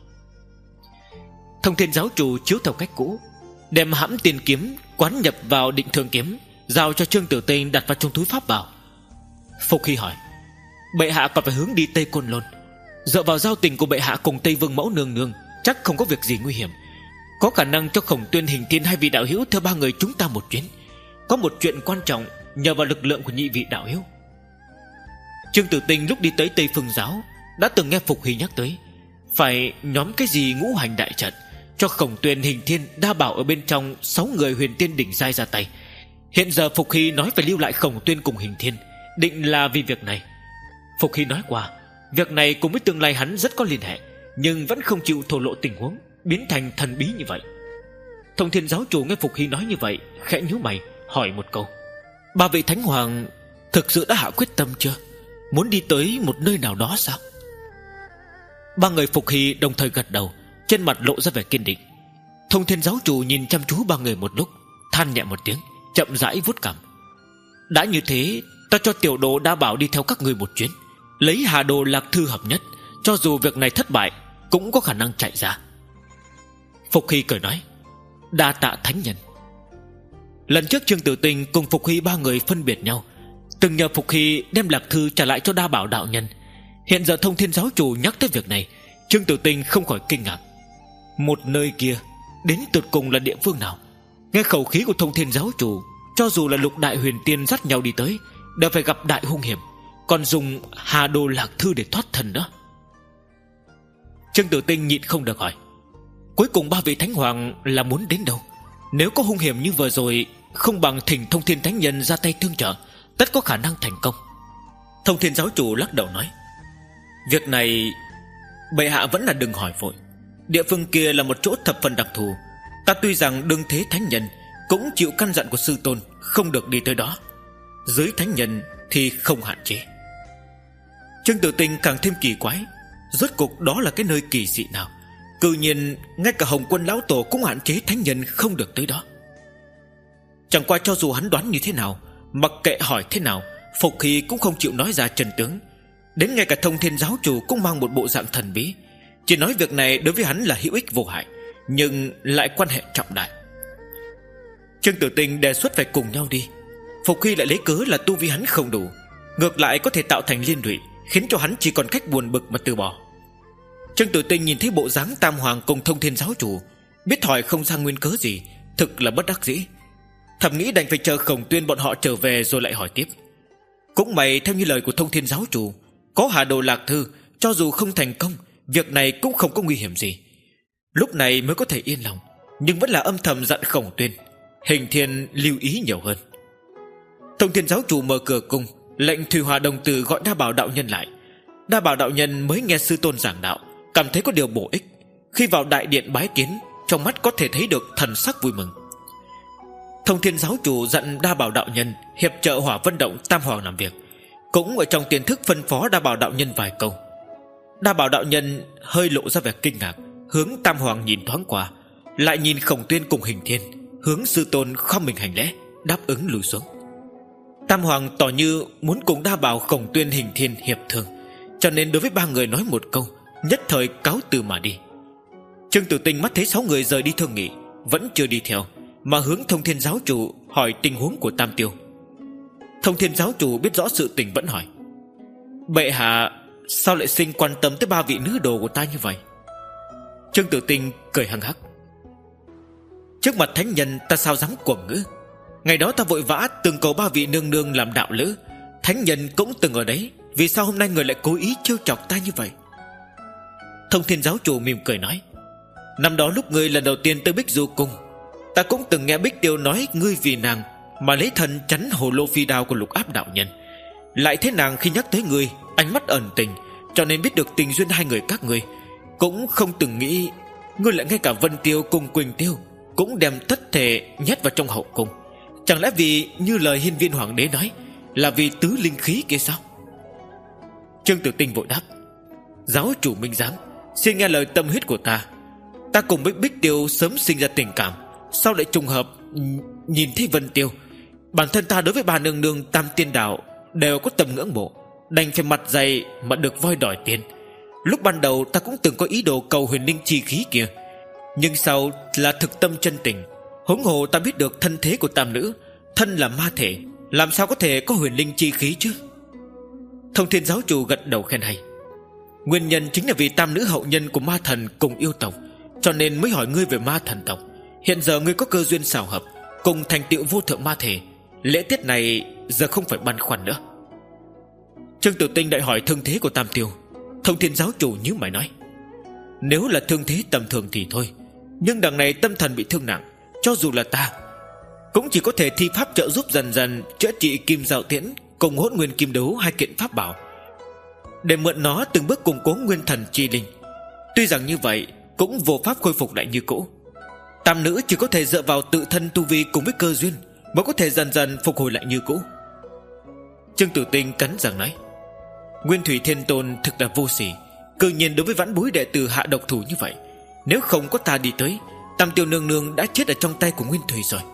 Thông Thiên giáo chủ chiếu theo cách cũ, đem hãm tiên kiếm quán nhập vào Định Thương kiếm, giao cho Trương Tử Tinh đặt vào trong túi pháp bảo. Phục Hy hỏi: bệ hạ còn phải hướng đi Tây Côn Lôn, dựa vào giao tình của bệ hạ cùng Tây Vương mẫu nương nương, chắc không có việc gì nguy hiểm. Có khả năng cho Khổng Tuyên, Hình Thiên hai vị đạo hữu theo ba người chúng ta một chuyến. Có một chuyện quan trọng nhờ vào lực lượng của nhị vị đạo hữu. Trương Tử Tinh lúc đi tới Tây Phương giáo đã từng nghe Phục Hy nhắc tới, phải nhóm cái gì ngũ hành đại trận, cho Khổng Tuyên, Hình Thiên, Đa Bảo ở bên trong sáu người huyền tiên đỉnh giai ra tay. Hiện giờ Phục Hy nói phải lưu lại Khổng Tuyên cùng Hình Thiên, định là vì việc này. Phục Hy nói qua, việc này cùng với tương lai hắn rất có liên hệ, nhưng vẫn không chịu thổ lộ tình huống, biến thành thần bí như vậy. Thông Thiên giáo chủ nghe Phục Hy nói như vậy, khẽ nhíu mày hỏi một câu: ba vị thánh hoàng thực sự đã hạ quyết tâm chưa? Muốn đi tới một nơi nào đó sao? Ba người Phục Hy đồng thời gật đầu, trên mặt lộ ra vẻ kiên định. Thông Thiên giáo chủ nhìn chăm chú ba người một lúc, than nhẹ một tiếng, chậm rãi vuốt cằm. Đã như thế, ta cho tiểu đồ Đa Bảo đi theo các người một chuyến, lấy Hà Đồ Lạc Thư hợp nhất, cho dù việc này thất bại cũng có khả năng chạy ra. Phục Hy cười nói: đa tạ thánh nhân. Lần trước Trương Tử Tinh cùng Phục Hy ba người phân biệt nhau, từng nhờ Phục Hy đem Lạc Thư trả lại cho Đa Bảo đạo nhân. Hiện giờ Thông Thiên giáo chủ nhắc tới việc này, Trương Tử Tinh không khỏi kinh ngạc. Một nơi kia đến tột cùng là địa phương nào? Nghe khẩu khí của Thông Thiên giáo chủ, cho dù là lục đại huyền tiên dắt nhau đi tới, đều phải gặp đại hung hiểm, còn dùng Hà Đồ Lạc Thư để thoát thân nữa. Trương Tử Tinh nhịn không được hỏi: cuối cùng ba vị thánh hoàng là muốn đến đâu? Nếu có hung hiểm như vừa rồi, không bằng thỉnh Thông Thiên thánh nhân ra tay tương trợ, tất có khả năng thành công. Thông Thiên giáo chủ lắc đầu nói: việc này bệ hạ vẫn là đừng hỏi vội. Địa phương kia là một chỗ thập phần đặc thù, ta tuy rằng đương thế thánh nhân, cũng chịu căn dặn của sư tôn không được đi tới đó. Dưới thánh nhân thì không hạn chế. Trương Tử Tinh càng thêm kỳ quái, rốt cuộc đó là cái nơi kỳ dị nào? Cự nhiên ngay cả Hồng Quân lão tổ cũng hạn chế thánh nhân không được tới đó. Chẳng qua cho dù hắn đoán như thế nào, mặc kệ hỏi thế nào, Phục Hy cũng không chịu nói ra chân tướng. Đến ngay cả Thông Thiên giáo chủ cũng mang một bộ dạng thần bí, chỉ nói việc này đối với hắn là hữu ích vô hại, nhưng lại quan hệ trọng đại. Trương Tử Tinh đề xuất phải cùng nhau đi, Phục Hy lại lấy cớ là tu vi hắn không đủ, ngược lại có thể tạo thành liên lụy, khiến cho hắn chỉ còn cách buồn bực mà từ bỏ. Trương Tử Tinh nhìn thấy bộ dáng Tam Hoàng cùng Thông Thiên giáo chủ, biết hỏi không ra nguyên cớ gì, thực là bất đắc dĩ. Thầm nghĩ đành phải chờ Khổng Tuyên bọn họ trở về rồi lại hỏi tiếp. Cũng may theo như lời của Thông Thiên giáo chủ, có Hà Đồ Lạc Thư, cho dù không thành công, việc này cũng không có nguy hiểm gì. Lúc này mới có thể yên lòng, nhưng vẫn là âm thầm dặn Khổng Tuyên, Hình Thiên lưu ý nhiều hơn. Thông Thiên giáo chủ mở cửa cung, lệnh Thủy Hỏa đồng tử gọi Đa Bảo đạo nhân lại. Đa Bảo đạo nhân mới nghe sư tôn giảng đạo, cảm thấy có điều bổ ích. Khi vào đại điện bái kiến, trong mắt có thể thấy được thần sắc vui mừng. Thông Thiên giáo chủ dặn Đa Bảo đạo nhân hiệp trợ Hỏa Vân Động Tam Hoàng làm việc, cũng ở trong tiền thức phân phó Đa Bảo đạo nhân vài câu. Đa Bảo đạo nhân hơi lộ ra vẻ kinh ngạc, hướng Tam Hoàng nhìn thoáng qua, lại nhìn Khổng Tuyên cùng Hình Thiên, hướng sư tôn khom mình hành lễ, đáp ứng lùi xuống. Tam Hoàng tỏ như muốn cùng Đa Bảo, Khổng Tuyên, Hình Thiên hiệp thương, cho nên đối với ba người nói một câu, nhất thời cáo từ mà đi. Trương Tử Tinh mắt thấy sáu người rời đi thương nghị, vẫn chưa đi theo, mà hướng Thông Thiên giáo chủ hỏi tình huống của Tam Tiêu. Thông Thiên giáo chủ biết rõ sự tình vẫn hỏi: bệ hạ sao lại sinh quan tâm tới ba vị nữ đồ của ta như vậy? Trương Tử Tinh cười hăng hắc: trước mặt thánh nhân ta sao dám cuồng ngữ. Ngày đó ta vội vã từng cầu ba vị nương nương làm đạo lữ, thánh nhân cũng từng ở đấy, vì sao hôm nay người lại cố ý trêu chọc ta như vậy? Thông Thiên giáo chủ mỉm cười nói: năm đó lúc ngươi lần đầu tiên tới Bích Du cung, ta cũng từng nghe Bích Tiêu nói ngươi vì nàng mà lấy thần chắn hồ lô phi đao của Lục Áp đạo nhân. Lại thế nàng khi nhắc tới ngươi, ánh mắt ẩn tình, cho nên biết được tình duyên hai người các ngươi. Cũng không từng nghĩ ngươi lại ngay cả Vân Tiêu cùng Quỳnh Tiêu cũng đem tất thể nhét vào trong hậu cung. Chẳng lẽ vì như lời Hiên Viên Hoàng đế nói, là vì tứ linh khí kia sao? Trương Tử Tinh vội đáp: giáo chủ minh giám, xin nghe lời tâm huyết của ta. Ta cùng với Bích Tiêu sớm sinh ra tình cảm, sao lại trùng hợp nhìn thấy Vân Tiêu. Bản thân ta đối với bà nương nương Tam Tiên Đạo đều có tầm ngưỡng mộ, đành phải mặt dày mà được voi đòi tiền. Lúc ban đầu ta cũng từng có ý đồ cầu huyền linh chi khí kia, nhưng sau là thực tâm chân tình. Huống hồ ta biết được thân thế của tam nữ, thân là ma thể, làm sao có thể có huyền linh chi khí chứ? Thông Thiên giáo chủ gật đầu khen hay: nguyên nhân chính là vì tam nữ hậu nhân của ma thần cùng yêu tộc, cho nên mới hỏi ngươi về ma thần tộc. Hiện giờ ngươi có cơ duyên xảo hợp, cùng thành tựu vô thượng ma thể, lễ tiết này giờ không phải băn khoăn nữa. Trương Tử Tinh lại hỏi thương thế của Tam Tiêu. Thông Thiên giáo chủ nhíu mày nói: Nếu là thương thế tầm thường thì thôi, nhưng đằng này tâm thần bị thương nặng, cho dù là ta cũng chỉ có thể thi pháp trợ giúp dần dần chữa trị kim giao tiễn cùng hỗn nguyên kim đấu hai kiện pháp bảo, để mượn nó từng bước củng cố nguyên thần chi linh. Tuy rằng như vậy cũng vô pháp khôi phục lại như cũ. Tam nữ chỉ có thể dựa vào tự thân tu vi cùng với cơ duyên mới có thể dần dần phục hồi lại như cũ. Trương Tử Tinh cắn răng nói: Nguyên Thủy Thiên Tôn thực là vô sỉ, cư nhiên đối với vãn bối đệ tử hạ độc thủ như vậy. Nếu không có ta đi tới, Tam Tiêu nương nương đã chết ở trong tay của Nguyên Thủy rồi.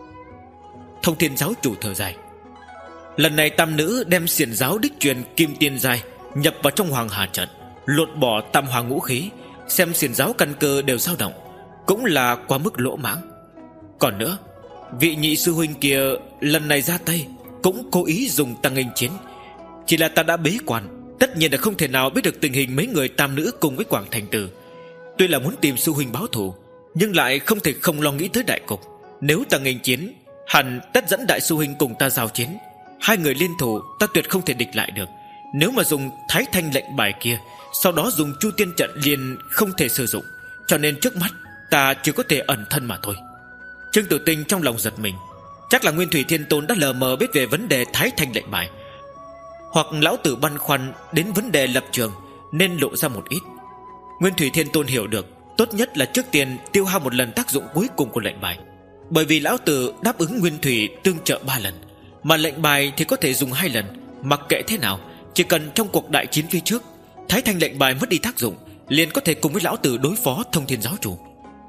Thông Thiên giáo chủ thở dài: Lần này tam nữ đem xiển giáo đích truyền kim tiên giai nhập vào trong Hoàng Hà trận, lột bỏ tam hoàng ngũ khí, xem xiển giáo căn cơ đều dao động, cũng là quá mức lỗ mãng. Còn nữa, vị nhị sư huynh kia lần này ra tay cũng cố ý dùng tăng nghênh chiến. Chỉ là ta đã bế quan, tất nhiên là không thể nào biết được tình hình mấy người tam nữ cùng với Quảng Thành Tử. Tuy là muốn tìm sư huynh báo thù, nhưng lại không thể không lo nghĩ tới đại cục. Nếu tăng nghênh chiến, hẳn tất dẫn đại sư huynh cùng ta giao chiến. Hai người liên thủ ta tuyệt không thể địch lại được. Nếu mà dùng Thái Thanh lệnh bài kia, sau đó dùng Chu Tiên trận liền không thể sử dụng. Cho nên trước mắt ta chỉ có thể ẩn thân mà thôi. Trương Tử Tinh trong lòng giật mình. Chắc là Nguyên Thủy Thiên Tôn đã lờ mờ biết về vấn đề Thái Thanh lệnh bài, hoặc lão tử băn khoăn đến vấn đề lập trường nên lộ ra một ít. Nguyên Thủy Thiên Tôn hiểu được tốt nhất là trước tiên tiêu hao một lần tác dụng cuối cùng của lệnh bài, bởi vì lão tử đáp ứng Nguyên Thủy tương trợ ba lần, mà lệnh bài thì có thể dùng hai lần. Mặc kệ thế nào, chỉ cần trong cuộc đại chiến phía trước Thái Thanh lệnh bài mất đi tác dụng, liền có thể cùng với lão tử đối phó Thông Thiên giáo chủ.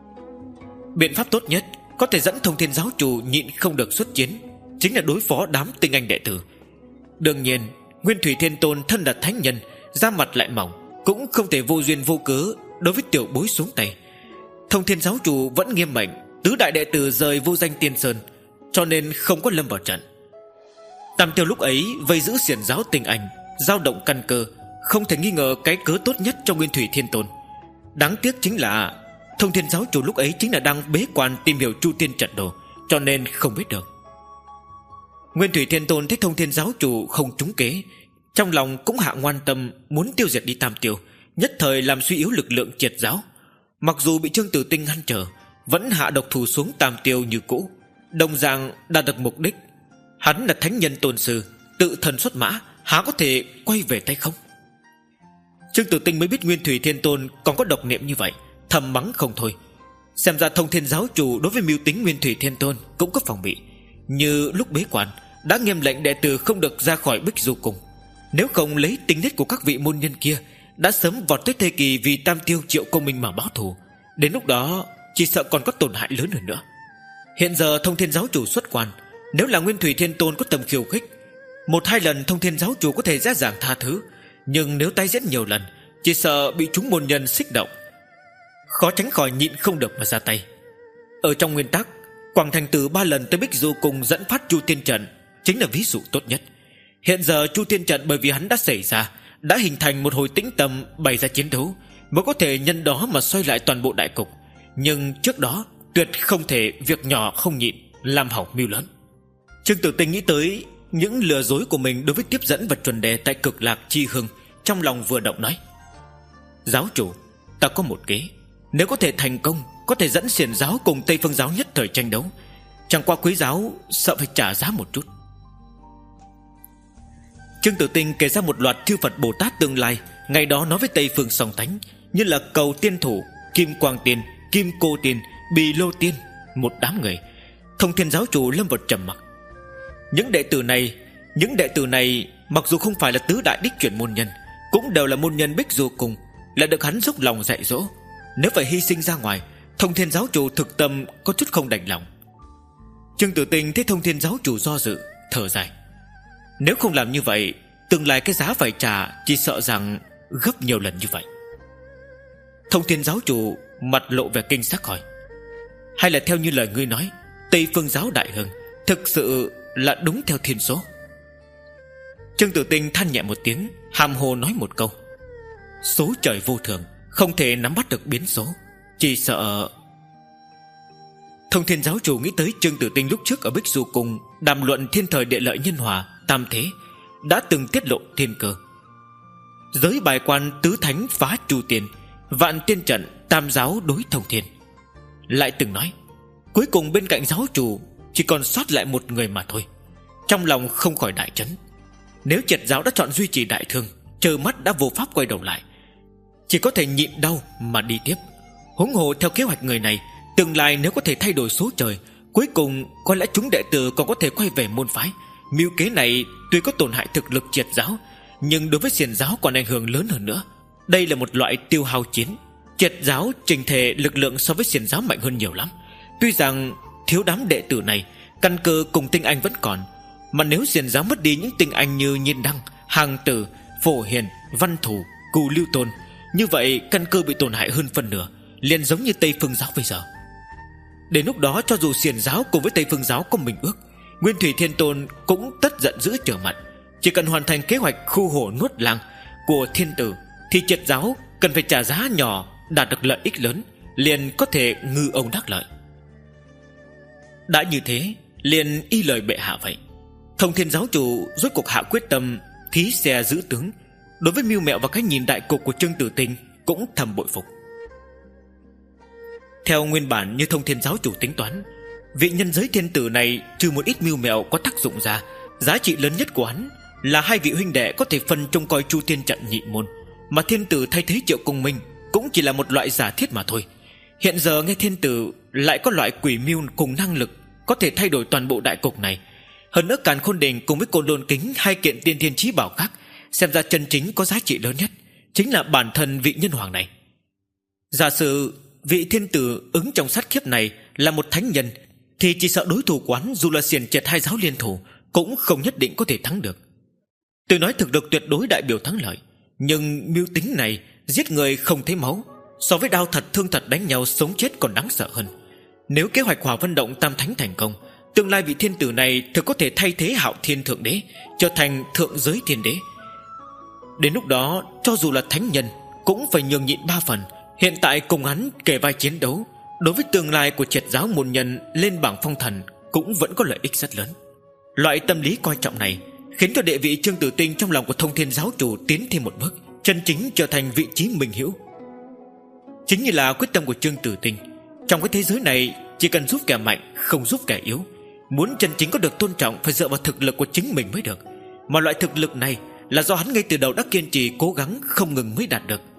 Biện pháp tốt nhất có thể dẫn Thông Thiên giáo chủ nhịn không được xuất chiến chính là đối phó đám tinh anh đệ tử. Đương nhiên Nguyên Thủy Thiên Tôn thân là thánh nhân, da mặt lại mỏng, cũng không thể vô duyên vô cớ đối với tiểu bối xuống tay. Thông Thiên giáo chủ vẫn nghiêm mệnh tứ đại đệ tử rời vô danh Tiên Sơn, cho nên không có lâm vào trận. Tam Tiêu lúc ấy vây giữ xiển giáo tinh anh, dao động căn cơ, không thể nghi ngờ cái cớ tốt nhất cho Nguyên Thủy Thiên Tôn. Đáng tiếc chính là Thông Thiên giáo chủ lúc ấy chính là đang bế quan tìm hiểu Chu Tiên trận đồ, cho nên không biết được. Nguyên Thủy Thiên Tôn thấy Thông Thiên giáo chủ không trúng kế, trong lòng cũng hạ ngoan tâm muốn tiêu diệt đi Tam Tiêu, nhất thời làm suy yếu lực lượng triệt giáo. Mặc dù bị Trương Tử Tinh ngăn trở, vẫn hạ độc thủ xuống Tam Tiêu như cũ, đồng dạng đạt được mục đích. Hắn là thánh nhân tôn sư, tự thần xuất mã, há có thể quay về tay không? Trương Tử Tinh mới biết Nguyên Thủy Thiên Tôn còn có độc niệm như vậy, thầm mắng không thôi. Xem ra Thông Thiên giáo chủ đối với mưu tính Nguyên Thủy Thiên Tôn cũng có phòng bị. Như lúc bế quan đã nghiêm lệnh đệ tử không được ra khỏi Bích Du Cung, nếu không lấy tính nết của các vị môn nhân kia đã sớm vọt tới thời kỳ vì Tam Tiêu Triệu Công Minh mà báo thù. Đến lúc đó chỉ sợ còn có tổn hại lớn hơn nữa. Hiện giờ Thông Thiên giáo chủ xuất quan, nếu là Nguyên Thủy Thiên Tôn có tầm khiêu khích, một hai lần Thông Thiên giáo chủ có thể dễ dàng tha thứ, nhưng nếu tái diễn nhiều lần, chỉ sợ bị chúng môn nhân xích động, khó tránh khỏi nhịn không được mà ra tay. Ở trong nguyên tắc, Quảng Thành Tử ba lần tới Bích Du Cung dẫn phát Chu Tiên trận chính là ví dụ tốt nhất. Hiện giờ Chu Tiên trận bởi vì hắn đã xảy ra, đã hình thành một hồi tĩnh tâm bày ra chiến đấu, mới có thể nhân đó mà xoay lại toàn bộ đại cục. Nhưng trước đó tuyệt không thể việc nhỏ không nhịn làm hỏng mưu lớn. Trương Tử Tinh nghĩ tới những lừa dối của mình đối với tiếp dẫn và chuẩn đề tại Cực Lạc Chi Hưng, trong lòng vừa động nói: Giáo chủ, ta có một kế, nếu có thể thành công, có thể dẫn xiển giáo cùng Tây Phương giáo nhất thời tranh đấu. Chẳng qua Quý giáo sợ phải trả giá một chút. Trương Tử Tinh kể ra một loạt chư Phật Bồ Tát tương lai ngày đó nói với Tây Phương Song Thánh, như là Cầu Tiên Thủ, Kim Quang Tiên, Kim Cô Tiên, Bì Lô Tiên, một đám người. Thông Thiên giáo chủ lâm vào trầm mặc. Những đệ tử này, những đệ tử này mặc dù không phải là tứ đại đích chuyển môn nhân, cũng đều là môn nhân Bích Du Cung, là được hắn dốc lòng dạy dỗ. Nếu phải hy sinh ra ngoài, Thông Thiên giáo chủ thực tâm có chút không đành lòng. Trương Tử Tinh thấy Thông Thiên giáo chủ do dự, thở dài. Nếu không làm như vậy, tương lai cái giá phải trả chỉ sợ rằng gấp nhiều lần như vậy. Thông Thiên giáo chủ mặt lộ vẻ kinh sắc hỏi: Hay là theo như lời ngươi nói, Tây Phương giáo đại hưng thực sự là đúng theo thiên số? Trương Tử Tinh than nhẹ một tiếng, hàm hồ nói một câu: Số trời vô thường, không thể nắm bắt được biến số, chỉ sợ... Thông Thiên giáo chủ nghĩ tới Trương Tử Tinh lúc trước ở Bích Du Cung đàm luận thiên thời địa lợi nhân hòa, tam thế, đã từng tiết lộ thiên cơ. Giới bài quan tứ thánh phá Chu Tiên, vạn tiên trận, tam giáo đối thông thiên. Lại từng nói cuối cùng bên cạnh giáo chủ chỉ còn sót lại một người mà thôi. Trong lòng không khỏi đại chấn. Nếu triệt giáo đã chọn duy trì đại thương, trơ mắt đã vô pháp quay đầu lại, chỉ có thể nhịn đau mà đi tiếp. Huống hồ theo kế hoạch người này, tương lai nếu có thể thay đổi số trời, cuối cùng có lẽ chúng đệ tử còn có thể quay về môn phái. Mưu kế này tuy có tổn hại thực lực triệt giáo, nhưng đối với xiển giáo còn ảnh hưởng lớn hơn nữa. Đây là một loại tiêu hao chiến. Triệt giáo trình thể lực lượng so với xiển giáo mạnh hơn nhiều lắm. Tuy rằng thiếu đám đệ tử này, căn cơ cùng tinh anh vẫn còn, mà nếu xiển giáo mất đi những tinh anh như Nhiên Đăng, Hàng Tử, Phổ Hiền, Văn Thủ, Cù Lưu Tôn, như vậy căn cơ bị tổn hại hơn phân nửa, liền giống như Tây Phương giáo bây giờ. Đến lúc đó cho dù xiển giáo cùng với Tây Phương giáo có mình ước, Nguyên Thủy Thiên Tôn cũng tất giận dữ trở mặt. Chỉ cần hoàn thành kế hoạch khu hổ nuốt lang của thiên tử, thì triệt giáo cần phải trả giá nhỏ đạt được lợi ích lớn, liền có thể ngư ông đắc lợi. Đã như thế, liền y lời bệ hạ vậy. Thông Thiên giáo chủ rốt cuộc hạ quyết tâm thí xe giữ tướng. Đối với mưu mẹo và cái nhìn đại cục của Trương Tử Tinh cũng thầm bội phục. Theo nguyên bản như Thông Thiên giáo chủ tính toán, vị nhân giới thiên tử này trừ một ít mưu mẹo có tác dụng ra, giá trị lớn nhất của hắn là hai vị huynh đệ có thể phân trông coi Chu Thiên trận nhị môn, mà thiên tử thay thế Triệu Công Minh cũng chỉ là một loại giả thiết mà thôi. Hiện giờ nghe thiên tử lại có loại quỷ mưu cùng năng lực có thể thay đổi toàn bộ đại cục này. Hơn nữa Càn Khôn Đỉnh cùng với Côn Lôn Kính, hai kiện tiên thiên chí bảo khác, xem ra chân chính có giá trị lớn nhất chính là bản thân vị nhân hoàng này. Giả sử vị thiên tử ứng trong sát kiếp này là một thánh nhân, thì chỉ sợ đối thủ quán dù là xiển triệt hai giáo liên thủ cũng không nhất định có thể thắng được. Tôi nói thực lực tuyệt đối đại biểu thắng lợi, nhưng mưu tính này giết người không thấy máu, so với đao thật thương thật đánh nhau sống chết còn đáng sợ hơn. Nếu kế hoạch Hỏa Vân Động Tam Thánh thành công, tương lai vị thiên tử này thực có thể thay thế Hạo Thiên Thượng Đế, trở thành thượng giới thiên đế. Đến lúc đó cho dù là thánh nhân cũng phải nhường nhịn ba phần. Hiện tại cùng hắn kề vai chiến đấu, đối với tương lai của triệt giáo môn nhân lên bảng phong thần cũng vẫn có lợi ích rất lớn. Loại tâm lý coi trọng này khiến cho địa vị Trương Tử Tinh trong lòng của Thông Thiên giáo chủ tiến thêm một bước, chân chính trở thành vị trí minh hữu. Chính như là quyết tâm của Trương Tử Tinh. Trong cái thế giới này, chỉ cần giúp kẻ mạnh, không giúp kẻ yếu. Muốn chân chính có được tôn trọng phải dựa vào thực lực của chính mình mới được. Mà loại thực lực này là do hắn ngay từ đầu đã kiên trì cố gắng không ngừng mới đạt được.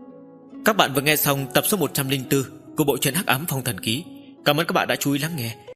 Các bạn vừa nghe xong tập số một trăm linh bốn của bộ truyện Hắc Ám Phong Thần Ký. Cảm ơn các bạn đã chú ý lắng nghe.